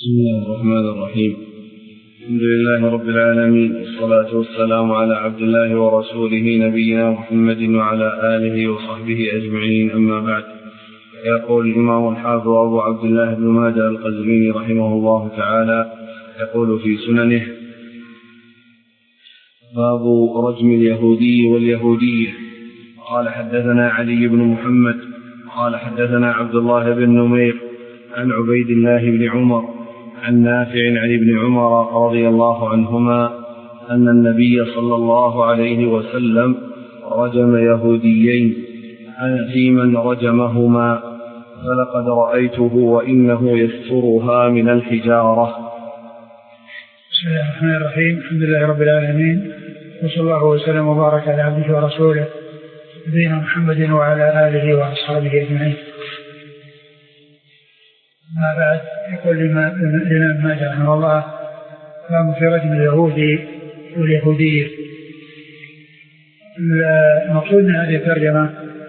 بسم الله الرحمن الرحيم. الحمد لله رب العالمين، والصلاة والسلام على عبد الله ورسوله نبينا محمد وعلى آله وصحبه أجمعين، أما بعد. يقول الإمام الحافظ أبو عبد الله بن ماجه القزويني رحمه الله تعالى يقول في سننه: باب رجم اليهودي واليهودية. قال حدثنا علي بن محمد قال حدثنا عبد الله بن نمير عن عبيد الله بن عمر عن نافع عن ابن عمر رضي الله عنهما أن النبي صلى الله عليه وسلم رجم يهوديين في من رجمهما، فلقد رأيته وإنه يسترها من الحجارة. بسم الله الرحمن الرحيم. الحمد لله رب العالمين، وصلى الله وسلم وبارك على عبده ورسوله نبينا محمد وعلى آله وأصحابه أجمعين. ما بعد، يقول الإمام ماجه رحمه الله: باب في رجم اليهودي واليهودية. المقصود من هذه الترجمة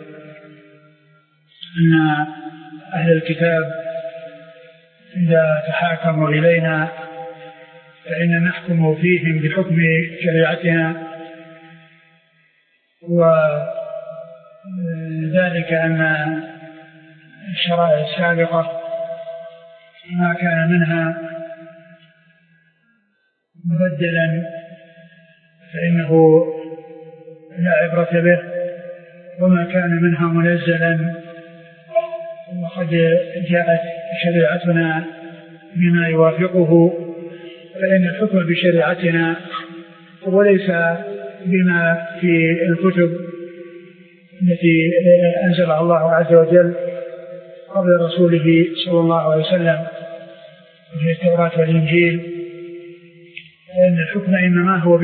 أن أهل الكتاب إذا تحاكموا إلينا فإن نحكم فيهم بحكم شريعتنا، وذلك أن الشرائع السابقة ما كان منها مبدلا فإنه لا عبرة به، وما كان منها منزلا وقد جاءت شريعتنا بما يوافقه فإن الحكم بشريعتنا وليس بما في الكتب التي أنزلها الله عز وجل قبل رسوله صلى الله عليه وسلم في التوراة والإنجيل، لأن الحكم إنما هو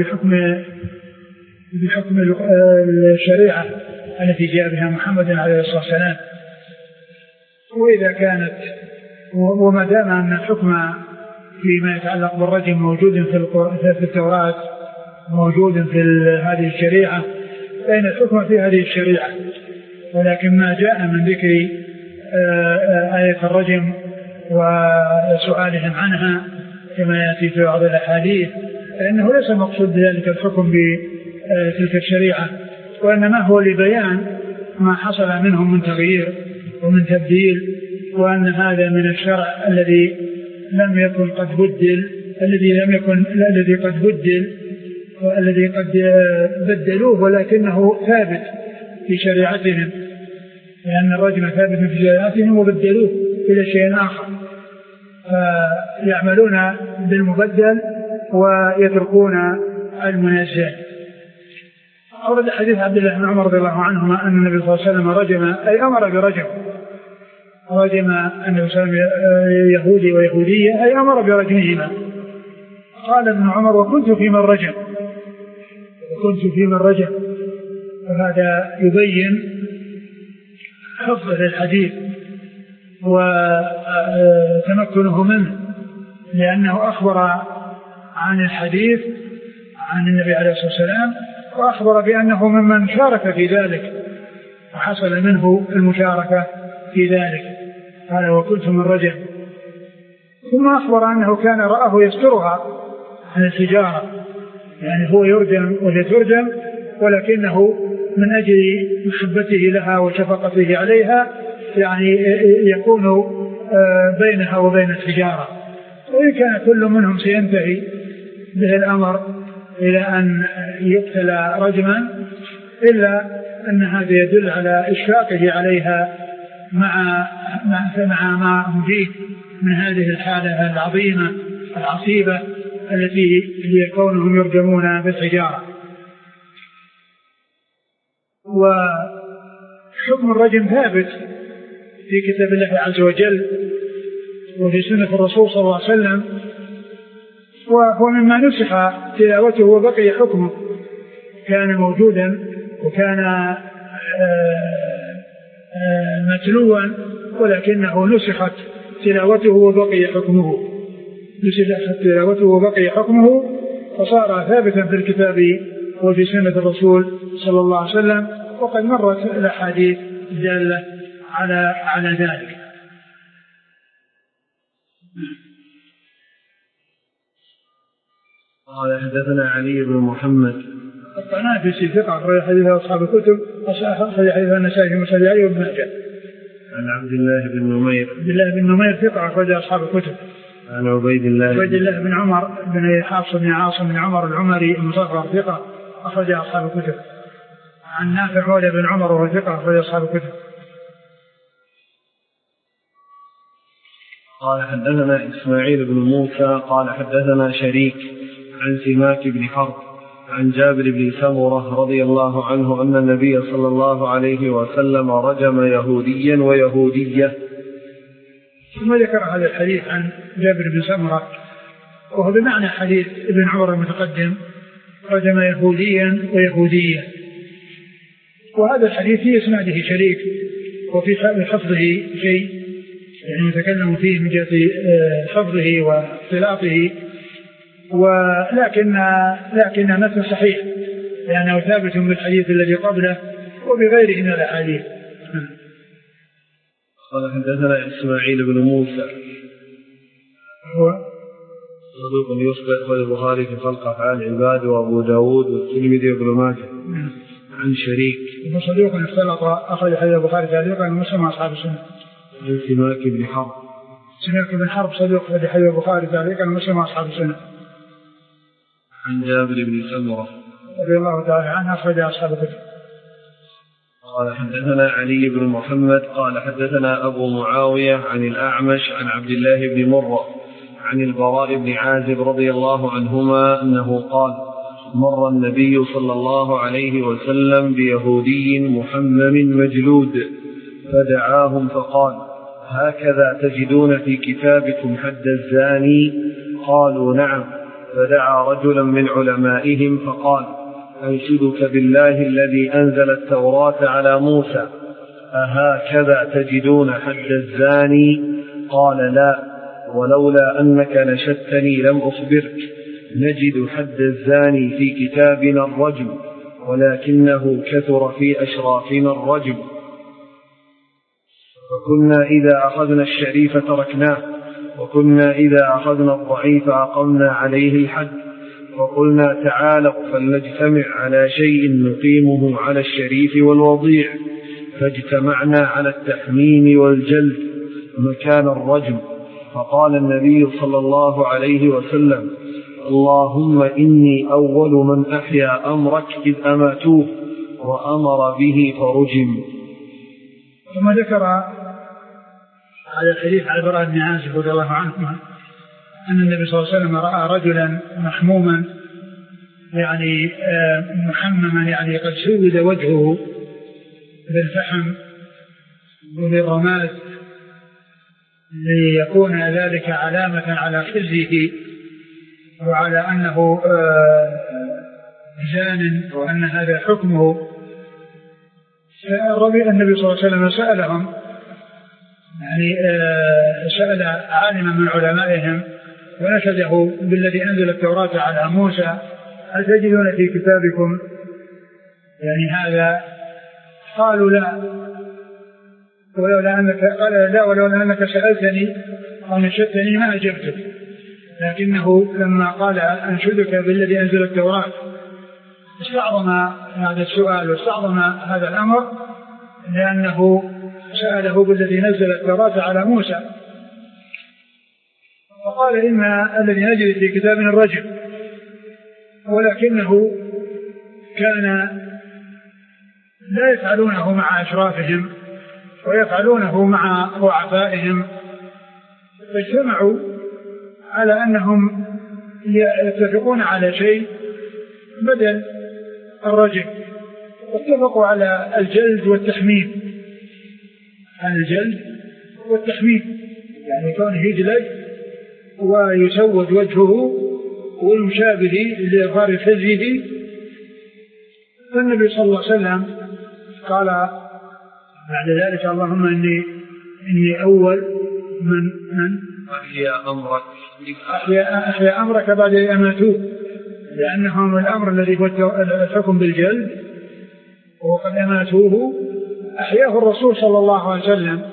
بحكم الشريعة التي جاء بها محمد عليه الصلاة والسلام. وإذا كانت وما دام أن الحكم فيما يتعلق بالرجم موجود في التوراة موجود في هذه الشريعة فإن الحكم في هذه الشريعة، ولكن ما جاء من ذكر آية الرجم وسؤالهم عنها كما يأتي في بعض الأحاديث فإنه ليس مقصود بذلك الحكم بتلك الشريعة، وإنما هو لبيان ما حصل منهم من تغيير ومن تبديل، وأن هذا من الشرع الذي لم يكن قد بدل، الذي قد بدل والذي قد بدلوه ولكنه ثابت في شريعتهم، لأن الرجم ثابت في شريعتهم وبدلوه إلى شيء آخر، فيعملون بالمبدل ويتركون المنزل. أورد حديث عبد الله بن عمر رضي الله عنهما أن النبي صلى الله عليه وسلم رجم، أي أمر برجم، رجم النبي صلى الله عليه وسلم يهودي ويهودية، أي أمر برجمهما. قال ابن عمر: وكنت في من رجم، وهذا يبين حفظه للحديث وتمكنه منه، لأنه أخبر عن الحديث عن النبي عليه الصلاة والسلام، وأخبر بأنه ممن شارك في ذلك وحصل منه المشاركة في ذلك. قال: وكنت من رجم. ثم أخبر أنه كان رآه يسترها عن الحجارة، يعني هو يرجم وهي ترجم، ولكنه من أجل محبته لها وشفقته عليها يعني يكون بينها وبين الحجارة. وإن كان كل منهم سينتهي به الأمر إلى أن يقتل رجما، إلا أن هذا يدل على إشفاقه عليها مع ما هم فيه من هذه الحالة العظيمة العصيبة التي هي كونهم يرجمون بالحجارة. وحكم الرجم ثابت في كتاب الله عز وجل وفي سنة الرسول صلى الله عليه وسلم، وهو مما نسخ تلاوته وبقي حكمه، كان موجودا وكان متلوا ولكنه نسخت تلاوته وبقي حكمه فصار ثابتا في الكتاب وفي سنة الرسول صلى الله عليه وسلم، وقد مرت الأحاديث الدالة على ذلك. قال حدثنا علي بن محمد الطنافسي ثقة أخرج حديثه أصحاب الكتب، أخرج حديثه النسائي في مسند علي وابن ماجه. عن عبد الله بن نمير ثقة أخرج أصحاب الكتب. عن عبيد الله بن عمر بن حفص بن عاصم بن عمر العمري المصغر ثقة أخرج أصحاب الكتب. عن نافع مولى بن عمر وهو ثقة أخرج أصحاب الكتب. قال حدثنا إسماعيل بن موسى قال حدثنا شريك عن سماك بن حرب عن جابر بن سمرة رضي الله عنه أن النبي صلى الله عليه وسلم رجم يهوديا ويهودية. ثم ذكر هذا الحديث عن جابر بن سمرة وهو بمعنى حديث ابن عمر المتقدم، رجم يهوديا ويهودية. وهذا الحديث في إسناده شريك وفي حفظه شيء يعني نتكلم فيه من جهة حفظه واختلاطه، ولكن متن صحيح لأنه ثابت بالحديث الذي قبله وبغيره من الأحاديث. قال حدثنا إسماعيل بن موسى هو صدوق يخطئ البخاري في خلق أفعال العباد وأبو داود والترمذي وابن ماجه. عن شريك صدوق اختلط أخرج حديث البخاري تعليقا ومسلم أصحاب السنة. عن سماك بن حرب صدوق أخرج حديث البخاري تعليقا ومسلم أصحاب السنة. عن جابر بن سمرة رضي الله تعالى عنه أخرج أصحاب الكتب. قال حدثنا علي بن محمد قال حدثنا أبو معاوية عن الأعمش عن عبد الله بن مرة عن البراء بن عازب رضي الله عنهما أنه قال مر النبي صلى الله عليه وسلم بيهودي محمم مجلود فدعاهم فقال هكذا تجدون في كتابكم حد الزاني؟ قالوا نعم. فدعا رجلا من علمائهم فقال أنشدك بالله الذي أنزل التوراة على موسى أهكذا تجدون حد الزاني؟ قال لا، ولولا أنك نشدتني لم أخبرك. نجد حد الزاني في كتابنا الرجم، ولكنه كثر في أشرافنا الرجم، فكنا إذا أخذنا الشريف تركناه، وكنا إذا أخذنا الضعيف أقمنا عليه الحد، وقلنا تعالوا فلنجتمع على شيء نقيمه على الشريف والوضيع، فاجتمعنا على التحميم والجلد مكان الرجم. فقال النبي صلى الله عليه وسلم اللهم إني أول من أحيا أمرك إذ أماتوه وأمر به فرجم. ثم ذكر على الحديث على البراء بن عازب رضي الله عنه أن النبي صلى الله عليه وسلم رأى رجلا محموما يعني محمما يعني قد سود وجهه بالفحم وبالرماد ليكون ذلك علامة على خزيه وعلى أنه زان وأن هذا حكمه. النبي صلى الله عليه وسلم سألهم يعني سأل عالما من علمائهم ونشده بالذي أنزل التوراة على موسى هل تجدون في كتابكم يعني هذا؟ قالوا لا، ولولا أنك سألتني أو نشدتني ما أجبتك، لكنه لما قال أنشدك بالذي أنزل التوراة استعظم هذا السؤال واستعظم هذا الأمر لأنه سأله بالذي نزل التوراة على موسى، فقال إن الذي نجد في كتابنا الرجم، ولكنه كان لا يفعلونه مع أشرافهم ويفعلونه مع ضعفائهم، فاجتمعوا على أنهم يتفقون على شيء بدل الرجم، واتفقوا على الجلد والتحميم، على الجلد والتحميم يعني كونه يجلد ويسود وجهه ويمشى لإظهار خزيه. فالنبي صلى الله عليه وسلم قال بعد ذلك اللهم إني أول من أحيا أمرك بعد أن أماتوه، لأنهم الأمر الذي هو الحكم بالجلد وقد أماتوه أحياه الرسول صلى الله عليه وسلم،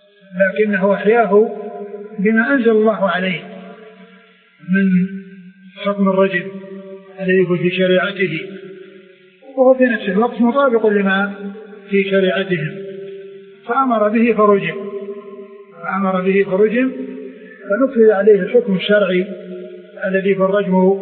لكنه أحياه بما أنزل الله عليه من حكم الرجم الذي هو في شريعته، وهو في نفس الوقت مطابق لما في شريعتهم، فأمر به فرجم فنفذ عليه الحكم الشرعي الذي في الرجم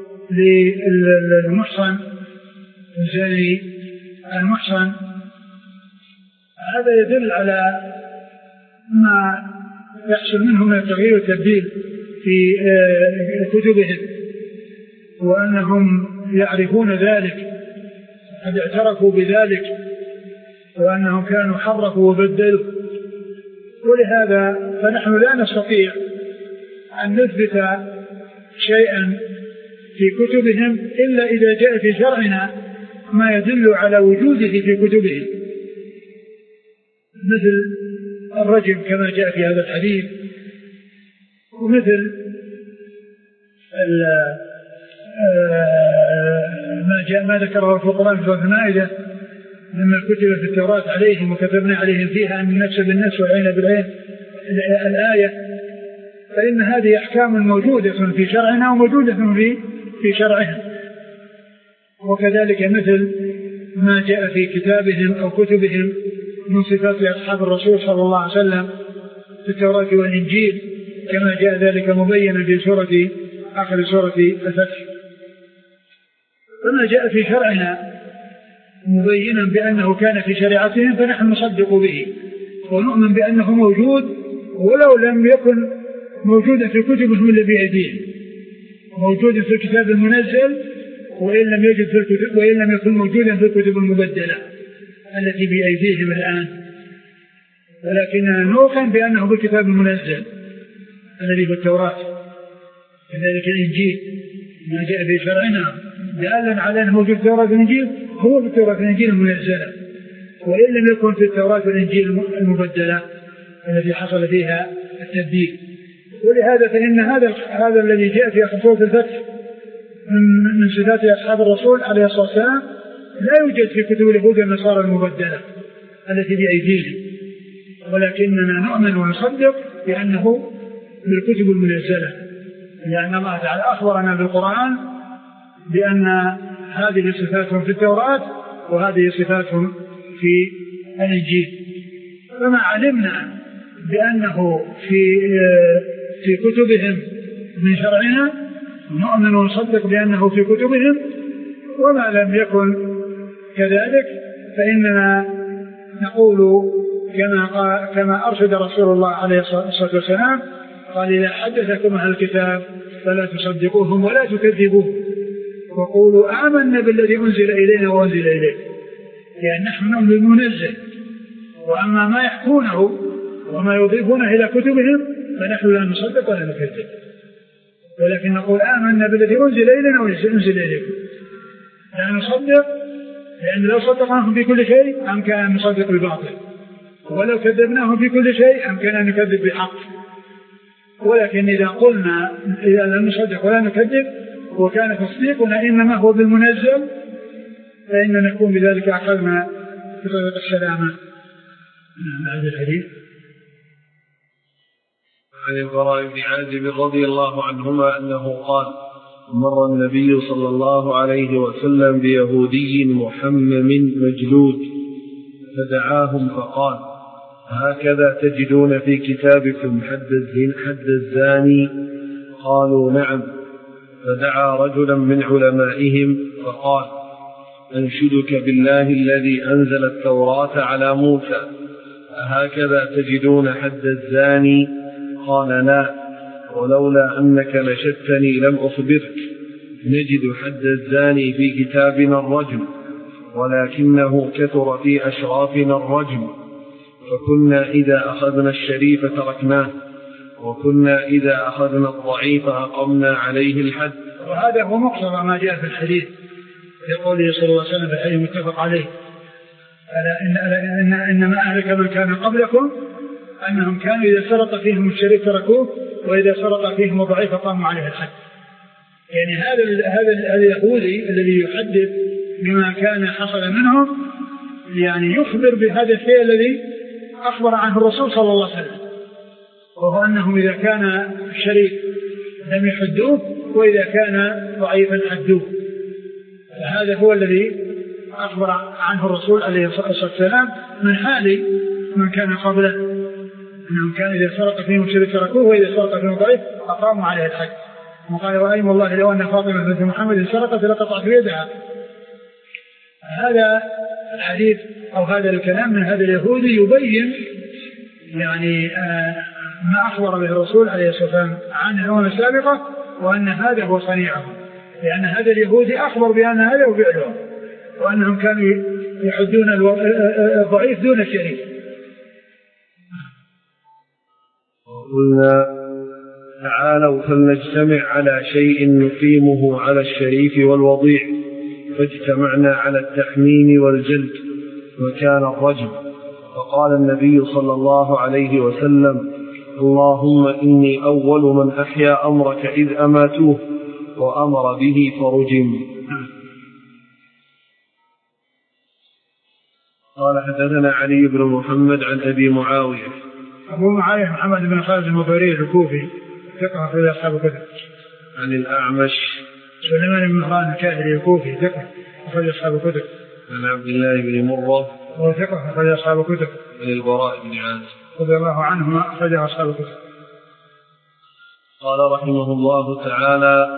للمحصن الزاني المحصن. هذا يدل على ما يحصل منهم من التغيير والتبديل في كتبهم، وأنهم يعرفون ذلك، قد اعترفوا بذلك، وأنهم كانوا حرفوا وبدلوا. ولهذا فنحن لا نستطيع أن نثبت شيئا في كتبهم إلا إذا جاء في شرعنا ما يدل على وجوده في كتبهم، مثل الرجم كما جاء في هذا الحديث، ومثل ما ذكره الفقهاء في سورة المائدة لما كتب في التوراة عليهم وكتبنا عليهم فيها أن النفس بالنفس والعين بالعين الآية. فإن هذه أحكام موجودة في شرعنا وموجودة في شرعهم. وكذلك مثل ما جاء في كتابهم أو كتبهم من صفات أصحاب الرسول صلى الله عليه وسلم في التوراة والإنجيل، كما جاء ذلك مبينا في آخر سورة الفتح. فما جاء في شرعنا مبينا بأنه كان في شريعتهم فنحن نصدق به ونؤمن بأنه موجود، ولو لم يكن موجودا في كتبهم إلا بأيديهم، موجود في الكتاب المنزل وإن لم يكن موجودا في الكتب المبدلة التي بأيديهم الآن، ولكننا نوقن بأنه في الكتاب المنزل الذي في التوراة. كذلك الإنجيل ما جاء في شرعنا دالا على أنه موجود في التوراة والإنجيل هو في التوراة والإنجيل المنزلة، وإن لم يكن في التوراة والإنجيل المبدلة التي حصل فيها التبديل. ولهذا فإن هذا الذي جاء في آخر سورة الفتح من صفات أصحاب الرسول عليه الصلاة والسلام لا يوجد في كتب اليهود والنصارى المبدلة التي بأيديهم، ولكننا نؤمن ونصدق بأنه بالكتب المنزلة، لأن الله تعالى أخبرنا بالقرآن بأن هذه صفاتهم في التوراة وهذه صفاتهم في الإنجيل. فما علمنا بأنه في كتبهم من شرعنا نؤمن ونصدق بأنه في كتبهم، وما لم يكن كذلك فإننا نقول كما أرشد رسول الله عليه الصلاة والسلام قال: إذا حدثكم أهل الكتاب فلا تصدقوهم ولا تكذبوهم وقولوا آمنا بالذي أنزل إلينا وأنزل إليكم، لأن نحن نؤمن بالمنزل، وأما ما يحكونه وما يضيفونه إلى كتبهم فنحن لا نصدق ولا نكذب، ولكن نقول آمنا بالذي أنزل إلينا وأنزل إليكم. لا نصدق، لأن لو صدقناهم في كل شيء أمكن أن نصدق بالباطل، ولو كذبناهم في كل شيء أمكن أن نكذب بالحق. ولكن إذا لم نصدق ولا نكذب وكان تصديقنا إنما هو بالمنزل فإننا نكون بذلك أخذنا بطريق السلامة. بعد الحديث عن البراء بن عازب رضي الله عنهما أنه قال: مر النبي صلى الله عليه وسلم بيهودي محمم مجلود فدعاهم فقال: هكذا تجدون في كتابكم حد الزاني؟ قالوا: نعم. فدعا رجلا من علمائهم فقال: أنشدك بالله الذي أنزل التوراة على موسى، هكذا تجدون حد الزاني؟ قال: لا، ولولا أنك نشدتني لم أخبرك. نجد حد الزاني في كتابنا الرجم، ولكنه كثر في أشرافنا الرجم، فكنا إذا أخذنا الشريف تركناه، وكنا إذا أخذنا الضعيف أقمنا عليه الحد. وهذا هو مقتضى ما جاء في الحديث يقول صلى الله عليه وسلم في الحديث متفق عليه: إنما أهلك من كان قبلكم أنهم كانوا إذا سرق فيهم الشريف تركوه، وإذا سرق فيهم الضعيف قاموا عليه الحد. يعني هذا اليهودي الذي يحدث بما كان حصل منهم يعني يخبر بهذا الشيء الذي أخبر عنه الرسول صلى الله عليه وسلم، وهو أنهم إذا كان الشريف لم يحدوه وإذا كان ضعيفا حدوه. هذا هو الذي أخبر عنه الرسول عليه الصلاة والسلام من حال من كان قبله، أنهم كان إذا سرق فيهم الشرك تركوه، وإذا سرق فيهم ضعيف أقاموا عليه الحد. وقال وأيم الله لو أن فاطمة بنت محمد سرقت لقطعت يدها. هذا الحديث أو هذا الكلام من هذا اليهودي يبين يعني ما أخبر به الرسول عليه الصلاة والسلام عن الأمم السابقة، وأن هذا هو صنيعهم، لأن هذا اليهودي أخبر بأن هذا هو فعلهم، وأنهم كانوا يحدون الضعيف دون الشريف. قلنا تعالوا فلنجتمع على شيء نقيمه على الشريف والوضيع، فاجتمعنا على التحميم والجلد وكان الرجم. فقال النبي صلى الله عليه وسلم اللهم إني أول من أحيا أمرك إذ أماتوه، وأمر به فرجم. قال حدثنا علي بن محمد عن أبي معاوية. أبو معاوية محمد بن خالد المطيري الكوفي ثقة في أصحاب الكتب. عن الأعمش سليمان بن مهران الكاهلي الكوفي ثقة في أصحاب الكتب. عن عبد الله بن مرة وهو ثقة في أصحاب الكتب. عن البراء بن عازب رضي الله عنهما أخرجه أصحاب الكتب. قال رحمه الله تعالى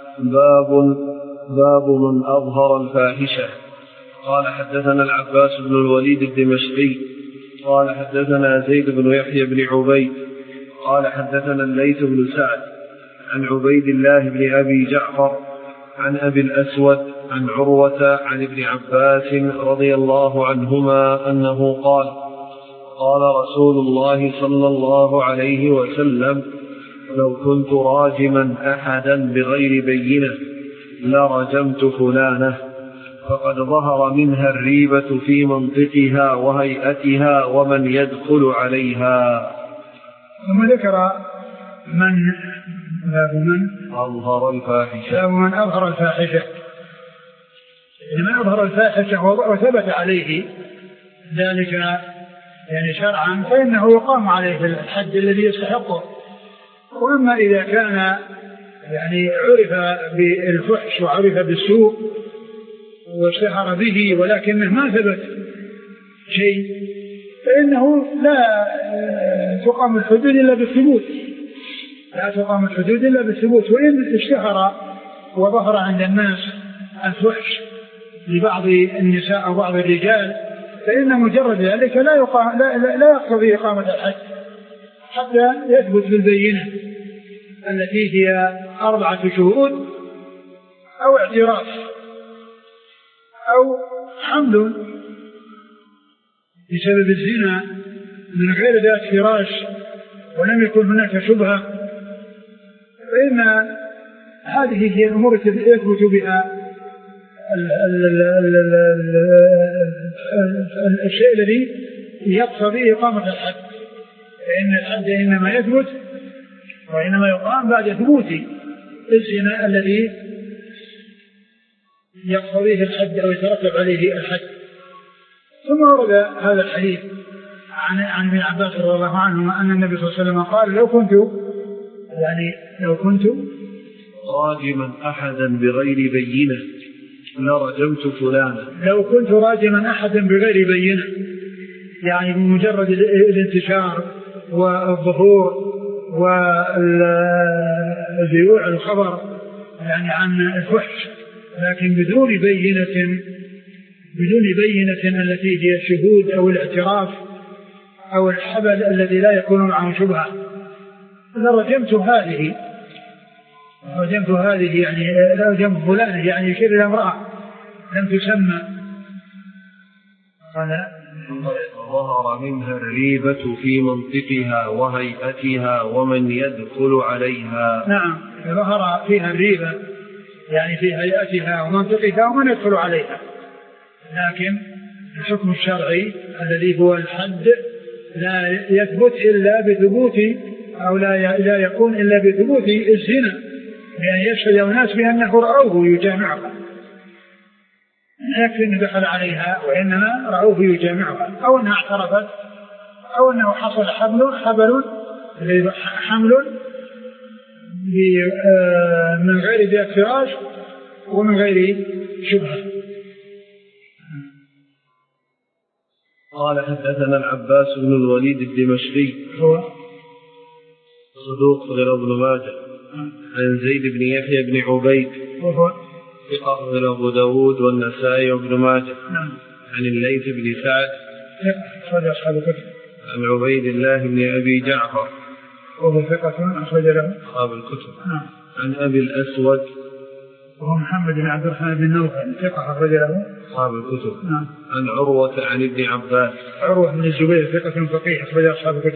باب من أظهر الفاحشة. قال حدثنا العباس بن الوليد الدمشقي قال حدثنا زيد بن يحيى بن عبيد قال حدثنا الليث بن سعد عن عبيد الله بن أبي جعفر عن أبي الأسود عن عروة عن ابن عباس رضي الله عنهما أنه قال قال رسول الله صلى الله عليه وسلم لو كنت راجما أحدا بغير بينة لرجمت فلانة، فقد ظهر منها الريبة في منطقها وهيئتها ومن يدخل عليها. ثم ذكر من أظهر الفاحشة. من أظهر الفاحشة، من أظهر الفاحشة وثبت عليه ذلك يعني شرعا فإنه يقام عليه الحد الذي يستحقه. وأما إذا كان يعني عرف بالفحش وعرف بالسوء واشتهر به ولكنه ما ثبت شيء فإنه لا تقام الحدود إلا بالثبوت، لا تقام الحدود إلا بالثبوت. وإن اشتهر وظهر عند الناس الفحش لبعض النساء أو بعض الرجال فإن مجرد ذلك لا يقتضي إقامة الحد حتى يثبت بالبينة التي هي 4 شهود أو اعتراف أو حمل بسبب الزنا من غير ذات فراش ولم يكن هناك شبهة، فإن هذه هي الأمور التي يثبت بها الشيء الذي يقتضي إقامة الحد. فإن الحد إنما يثبت وإنما يقام بعد ثبوت الزنا الذي يقتضيه الحد أو يترتب عليه الحد. ثم ورد هذا الحديث عن ابن عباس رضي الله عنهما أن النبي صلى الله عليه وسلم قال لو كنت راجما أحدا بغير بينة لرجمت فلانا. لو كنت راجما أحدا بغير بينة يعني بمجرد الانتشار والظهور والزيوع الخبر يعني عن الفحش لكن بدون بينة التي هي الشهود أو الاعتراف أو الحبل الذي لا يكون معه شبهة لرجمت هذه يعني رجمت فلانة يعني يشير إلى امرأة لم تسمى. ظهر منها الريبة في منطقها وهيئتها ومن يدخل عليها. نعم ظهر فيها الريبة يعني في هيئتها ومنطقها ومن يدخل عليها، لكن الحكم الشرعي الذي هو الحد لا يثبت إلا بثبوت أو لا يكون إلا بثبوت الزنا، يعني يشهد الناس بأنه رأوه يجامعها، يكفي أنه دخل عليها وإنما رأوه يجامعها أو أنها اعترفت أو أنه حصل حمل من غير ذات فراش ومن غير شبهة. قال حدثنا العباس بن الوليد الدمشقي هو صدوق غير ابن ماجه عن زيد بن يحيى بن عبيد وهو ثقة غير أبو داود والنسائي وابن ماجه نعم. عن الليث بن سعد أخرج أصحاب الكتب. عن عبيد الله بن أبي جعفر وهو ثقة أخرج له أصحاب الكتب. نعم. عن أبي الأسود وهو محمد بن عبد الرحمن بن نوفل ثقة أخرج له أصحاب الكتب. نعم. عن عروة عن ابن عباس عروة بن الزبير ثقة فقيه أخرج أصحاب الكتب.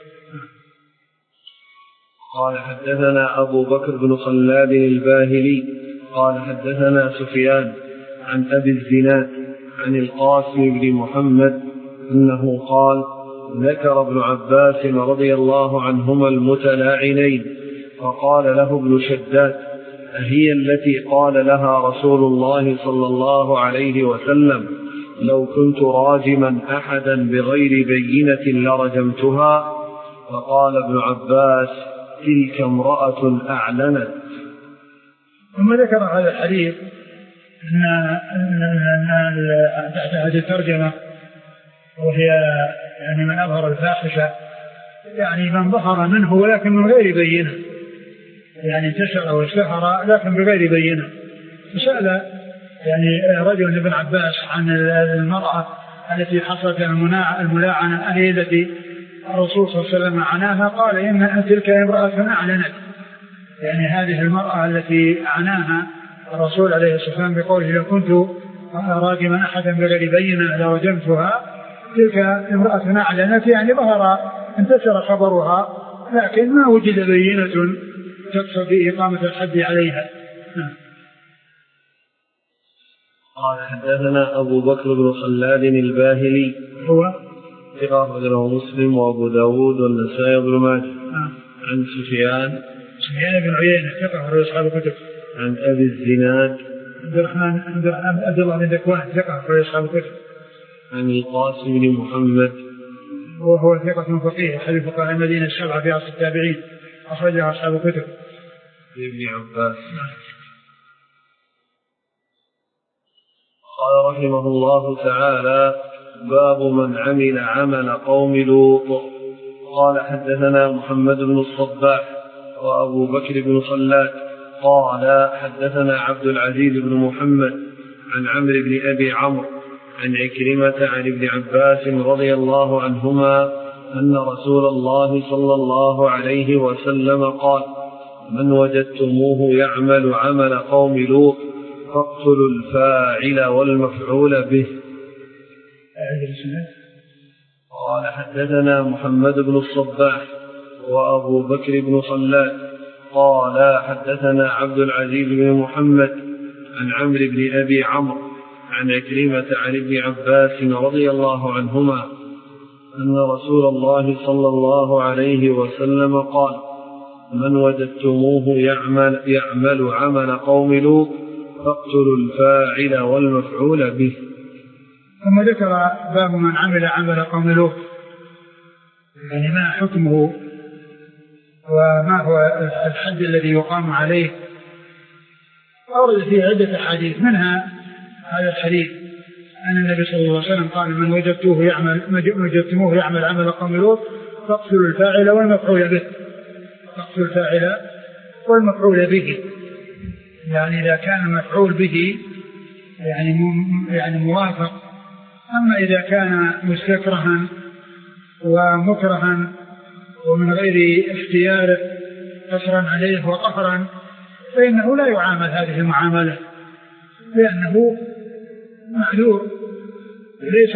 قال حدثنا أبو بكر بن خلاد الباهلي قال حدثنا سفيان عن أبي الزناد عن القاسم بن محمد أنه قال ذكر ابن عباس رضي الله عنهما المتلاعنين فقال له ابن شداد أهي التي قال لها رسول الله صلى الله عليه وسلم لو كنت راجما أحدا بغير بينة لرجمتها؟ فقال ابن عباس تلك امرأة أعلنت. ثم ذكر هذا الحديث أن تحت هذه الترجمة وهي يعني من أظهر الفاحشة يعني من ظهر منه ولكن من غير بينة يعني انتشر واشتهر لكن بغير بينة. فسأل يعني رجل ابن عباس عن المرأة التي حصلت الملاعنة أهي التي الرسول صلى الله عليه وسلم عناها؟ قال إن تلك امرأة أعلنت يعني هذه المرأة التي عناها الرسول عليه الصلاة والسلام بقوله لو كنت راجما أحدا بغير بينة لرجمتها تلك امرأة أعلنت يعني ظهر انتشر خبرها لكن ما وجد بينة تقصد إقامة الحد عليها. قال حدثنا أبو بكر بن خلاد الباهلي هو ثقة له مسلم وأبو داود والنسائي وابن ماجه عن سفيان بن عيينة ثقة في أصحاب الكتب عن أبي الزناد عبد الله بن ذكوان ثقة في أصحاب الكتب عن القاسم بن محمد وهو ثقة فقيه أحد فقهاء المدينة السبعة في عصر التابعين أخرجها أصحاب الكتب. ابن عباس قال رحمه الله تعالى باب من عمل عمل قوم لوط. قال حدثنا محمد بن الصباح وأبو بكر بن خلاد قال حدثنا عبد العزيز بن محمد عن عمرو بن أبي عمرو عن عكرمة عن ابن عباس رضي الله عنهما أن رسول الله صلى الله عليه وسلم قال من وجدتموه يعمل عمل قوم لوط فاقتلوا الفاعل والمفعول به. قال حدثنا محمد بن الصباح وأبو بكر بن خلاد قال حدثنا عبد العزيز بن محمد عن عمرو بن أبي عمرو عن عكرمة عن ابن عباس رضي الله عنهما أن رسول الله صلى الله عليه وسلم قال من وجدتموه يعمل عمل قوم لوط فاقتلوا الفاعل والمفعول به. ثم ذكر باب من عمل عمل قوم لوط يعني ما حكمه وما هو الحد الذي يقام عليه. أورد فيه عدة أحاديث منها هذا الحديث أن النبي صلى الله عليه وسلم قال من وجدتموه يعمل عمل قوم لوط فاقتلوا الفاعل والمفعول به. فاقتلوا الفاعل والمفعول به يعني إذا كان المفعول به يعني موافق. أما إذا كان مستكرها ومكرها ومن غير اختيار قصرا عليه وقهرا فإنه لا يعامل هذه المعاملة لأنه معذور ليس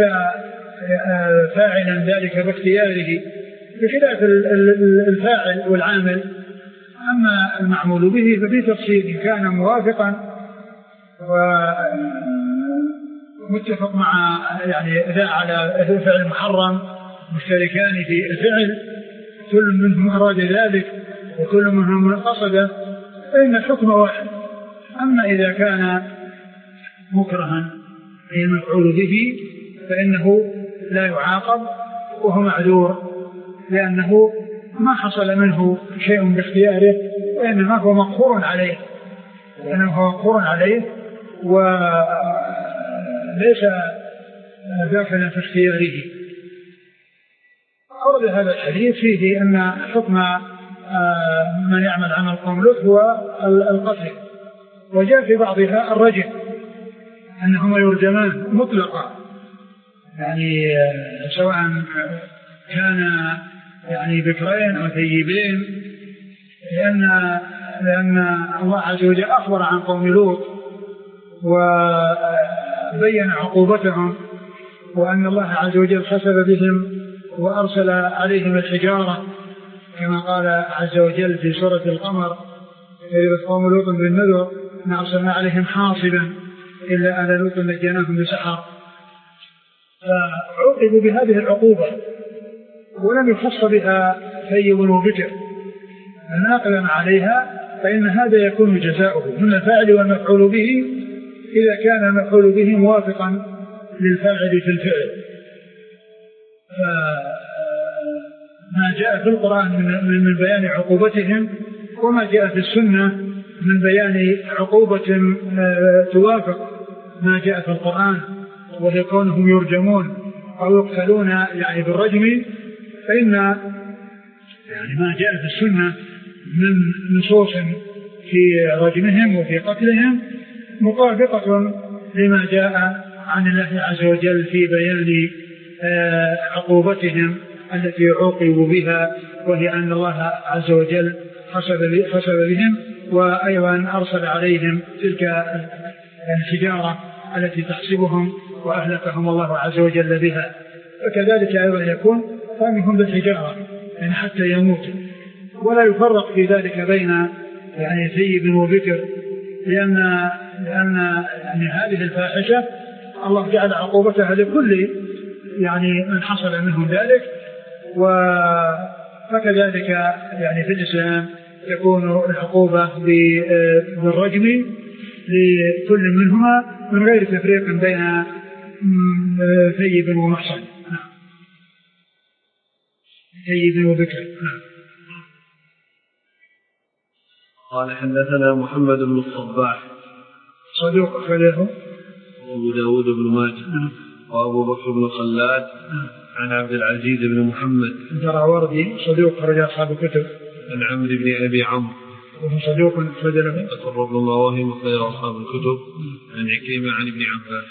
فاعلا ذلك باختياره بخلاف الفاعل والعامل. أما المعمول به ففي تفصيل إن كان موافقا ومتفق مع يعني ذا على فعل محرم مشتركان في الفعل كل منهم أراد ذلك وكل منهم قصده فإن الحكم واحد. أما إذا كان مكرها أي المفعول به فإنه لا يعاقب وهو معذور لأنه ما حصل منه شيء باختياره وإنما هو مقهور عليه وليس داخلا في اختياره. أورد هذا الحديث فيه أن حكم من يعمل عمل قوم لوط هو القتل، وجاء في بعضها الرجم أنهما يرجمان مطلقا، يعني سواء كان يعني بكرين أو ثيبين، لأن الله عز وجل أخبر عن قوم لوط وبين عقوبتهم، وأن الله عز وجل خسف بهم وأرسل عليهم الحجارة كما قال عز وجل في سورة القمر: كذبت قوم لوط بالنذر إن أرسلنا عليهم حاصبا إلا آل لوط نجيناهم بسحر. فعوقبوا بهذه العقوبة ولم يخص بها ثيب وبكر، ناقلا عليها، فإن هذا يكون جزاؤه من الفاعل والمفعول به إذا كان المفعول به موافقا للفاعل في الفعل. فما جاء في القرآن من بيان عقوبتهم وما جاء في السنة من بيان عقوبة توافق ما جاء في القرآن، وهي كونهم يرجمون أو يقتلون يعني بالرجم، فإن يعني ما جاء في السنة من نصوص في رجمهم وفي قتلهم مطابقة لما جاء عن الله عز وجل في بيان عقوبتهم التي عوقبوا بها، وهي أن الله عز وجل خسف بهم وأيضا أرسل عليهم تلك الحجارة التي تحسبهم وأهلكهم الله عز وجل بها. فكذلك أيضا يكون رميهم بالحجارة يعني حتى يموتوا، ولا يفرق في ذلك بين يعني ثيب وبكر، لأن يعني هذه الفاحشة الله جعل عقوبتها لكل يعني من حصل منهم ذلك. فكذلك يعني في الإسلام يكون العقوبة بالرجم لكل منهما من غير تفريق بين ثيب ومحصن، ثيب وبكر. قال حدثنا محمد بن الصباح صدوق أخرجه أبو داود بن ماجه وأبو بكر بن خلاد عن عبد العزيز بن محمد الدراوردي صدوق أخرج أصحاب الكتب عن عمرو بن أبي عمرو وهو صدوق أخرج له أقر الله وهم أخرج أصحاب الكتب عن عكرمة عن ابن عباس.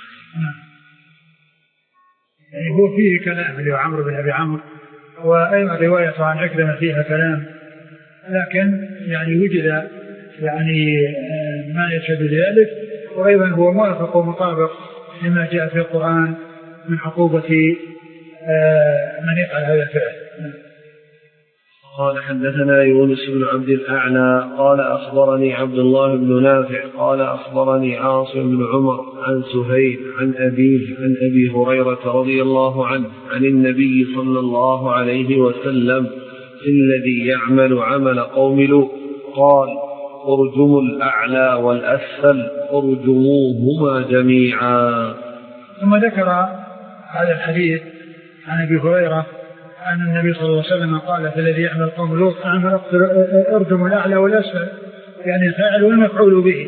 يعني هو فيه كلام اللي هو عمرو بن أبي عمرو، وأيضا رواية عن عكرمة فيها كلام، لكن يعني وجد يعني ما يشهد لذلك، وأيضا هو موافق ومطابق لما جاء في القرآن من عقوبة من يفعل هذا الفعل. قال حدثنا يونس بن عبد الأعلى قال أخبرني عبد الله بن نافع قال أخبرني عاصم بن عمر عن سهيل عن أبيه عن أبي هريرة رضي الله عنه عن النبي صلى الله عليه وسلم في الذي يعمل عمل قوم لوط قال: ارجموا الأعلى والأسفل ارجموهما جميعا. ثم ذكر هذا الحديث عن أبي هريرة أن النبي صلى الله عليه وسلم قال: في الذي يعمل قوم لوط ارجموا الأعلى والأسفل، يعني الفاعل والمفعول به،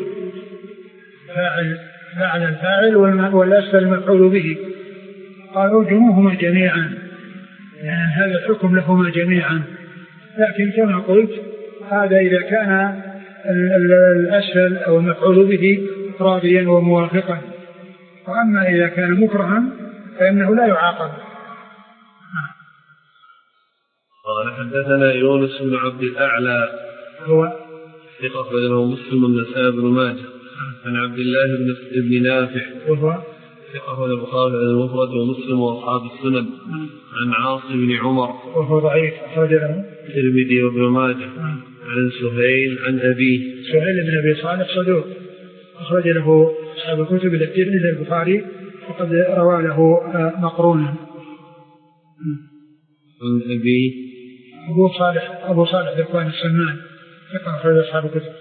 فاعل الفاعل والأسفل المفعول به، قال: ارجموهما جميعا، يعني هذا الحكم لهما جميعا. لكن كما قلت هذا إذا كان الأسفل أو المفعول به راضيا وموافقا، وأما إذا كان مكرها فإنه لا يعاقب. قال حدثنا يونس بن عبد الأعلى هو ثقة أخرجه مسلم والنسائي بن ماجه عن عبد الله بن نافع وهو ثقة أخرجه البخاري المفرد ومسلم وأصحاب السنن عن عاصم بن عمر وهو ضعيف أخرج له الترمذي وابن ماجه عن سهيل عن أبيه سهيل بن أبي صالح صدوق أخرج له أصحاب الكتب إلا البخاري وقد روى له مقرونا. عن أبيه أبو صالح ذكوان السمان ثقة أخرج أصحاب الكتب.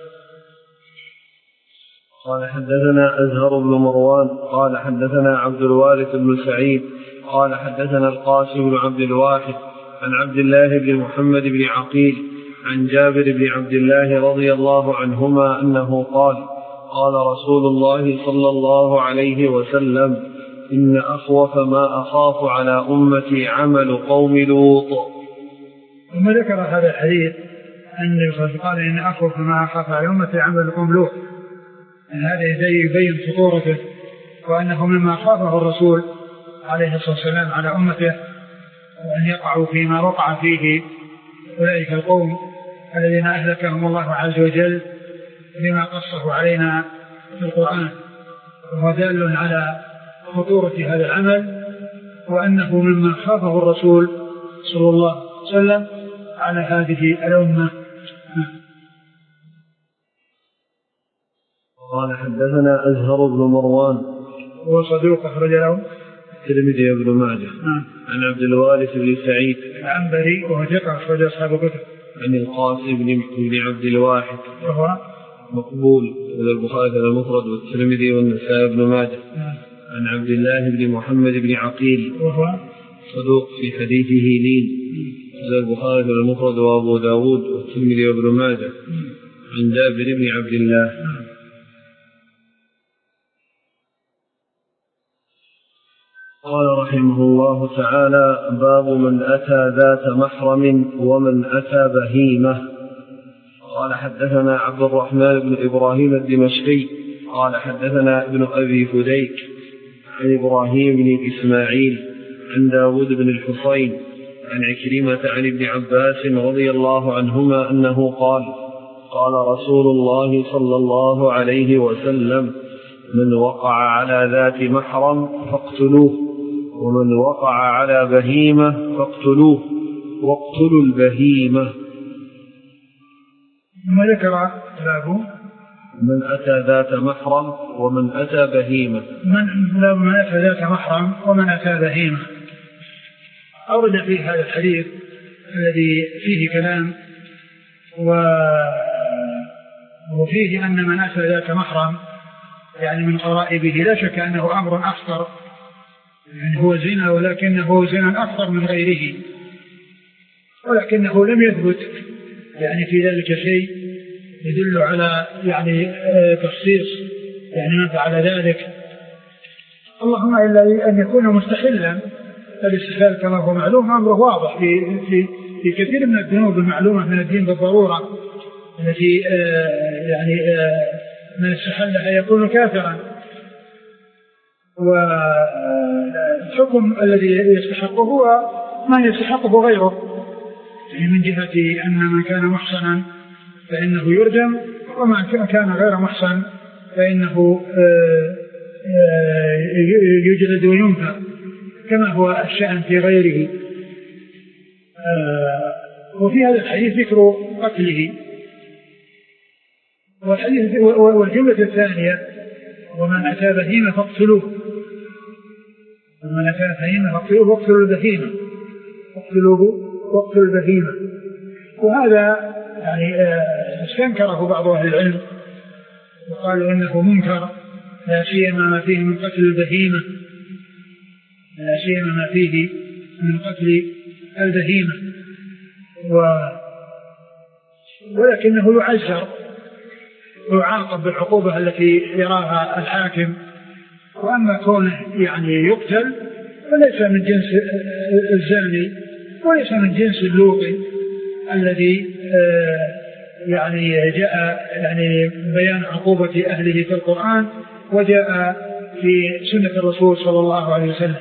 قال حدثنا أزهر بن مروان قال حدثنا عبد الوارث بن سعيد قال حدثنا القاسم بن عبد الواحد عن عبد الله بن محمد بن عقيل عن جابر بن عبد الله رضي الله عنهما أنه قال قال رسول الله صلى الله عليه وسلم إن أخوف ما أخاف على أمتي عمل قوم لوط. ثم ذكر هذا الحديث أن قال إن أخوف ما أخاف على أمتي عمل قوم لوط، أن هذا يبين خطورته، وأنه مما خافه الرسول عليه الصلاة والسلام على أمته وأن يقعوا فيما وقع فيه أولئك القوم الذين أهلكهم الله عز وجل بما قصه علينا في القرآن، وهو دال على خطورة هذا العمل، وأنه مما خافه الرسول صلى الله عليه وسلم على هذه الأمة. قال حدثنا أزهر بن مروان هو صدوق أخرج له الترمذي وابن ماجه عن عبد الوارث بن سعيد العنبري وهو ثقة أخرج أصحاب الكتب عن القاسم بن عبد الواحد وهو مقبول البخاري المفرد والترمذي والنسائي وابن ماجه عن عبد الله بن محمد بن عقيل وهو صدوق في حديثه لين البخاري المفرد وابو داود والترمذي وابن ماجه عن جابر بن عبد الله. قال رحمه الله تعالى باب من أتى ذات محرم ومن أتى بهيمة. قال حدثنا عبد الرحمن بن إبراهيم الدمشقي قال حدثنا ابن أبي فديك عن إبراهيم بن إسماعيل عن داود بن الحصين عن عكرمة عن ابن عباس رضي الله عنهما أنه قال قال رسول الله صلى الله عليه وسلم من وقع على ذات محرم فاقتلوه ومن وقع على بهيمة فاقتلوه واقتلوا البهيمة. ثم ذكر باب من أتى ذات محرم ومن أتى بهيمة. من أتى ذات محرم ومن أتى بهيمة أورد في هذا الحديث الذي فيه كلام وفيه أن من أتى ذات محرم يعني من قرائبه لا شك أنه أمر أخطر، يعني هو زنا ولكنه زنا أكثر من غيره، ولكنه لم يثبت يعني في ذلك شيء يدل على يعني تخصيص يعني من فعل ذلك، اللهم إلا أن يكون مستحلا. الاستحلال كما هو معلوم أمره واضح في كثير من الذنوب المعلومة من الدين بالضرورة التي يعني من استحلها يكون كافرا، والحكم الذي يستحقه هو ما يستحقه غيره، يعني من جهة أن من كان محصنا فإنه يرجم ومن كان غير محصن فإنه يجلد وينفى كما هو الشأن في غيره. وفي هذا الحديث ذكر قتله. والجملة الثانية ومن أتى بهيمة فاقتلوه، ومن أتى بهيمة فاقتلوه واقتلوا البهيمة، اقتلوه واقتلوا البهيمة. وهذا يعني استنكره بعض أهل العلم وقالوا إنه منكر، لا سيما ما فيه من قتل البهيمة، لا سيما ما فيه من قتل البهيمة، ولكنه يعزر ويعاقب بالعقوبة التي يراها الحاكم. وأما كونه يعني يقتل فليس من جنس الزاني وليس من جنس اللوطي الذي يعني جاء يعني بيان عقوبة أهله في القرآن وجاء في سنة الرسول صلى الله عليه وسلم.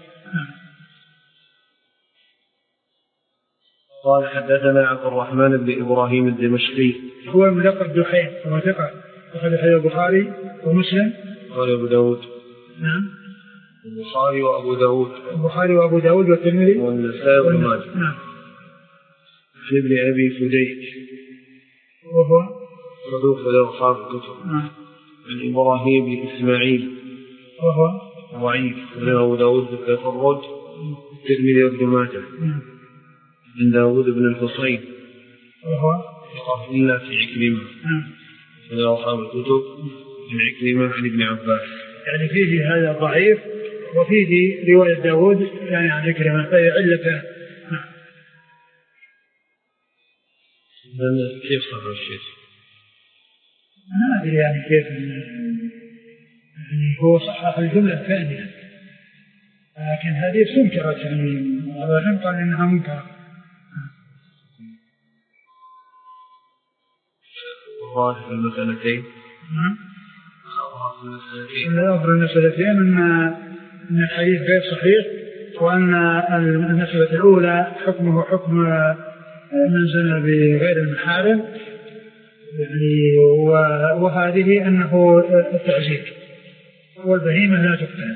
قال حدثنا عبد الرحمن بن إبراهيم الدمشقي هو ملقب دحين وهو ثقة أخرج حديث البخاري ومسلم قال أبو داود. نعم البخاري وأبو داود. البخاري وأبو داود والترمذي والنسائي وابن ماجه. نعم. عن ابن أبي فديك وهو صدوق له أصحاب الكتب. نعم. عن إبراهيم بن إسماعيل وهو ضعيف له أبو داود بالتفرد الترمذي وابن ماجه. نعم. عن داود بن الحصين وهو إلا في عكرمة له أصحاب الكتب عن عكرمة عن ابن عباس. يعني فيه هذا ضعيف وفيه رواية داود يعني عن عكرمة فهي علته. كيف صار الشيخ؟ ما أدري يعني كيف، يعني هو صحح الجملة الثانية لكن هذه سنكرت، يعني الرجل قال إنها منكرة. الله في المسألتين. الأمر المسألتين أن الحديث غير صحيح، وأن المسألة الأولى حكمه حكم من زنى بغير المحارم، يعني وهذه أنه التعزير والبهيمة لا تقتل.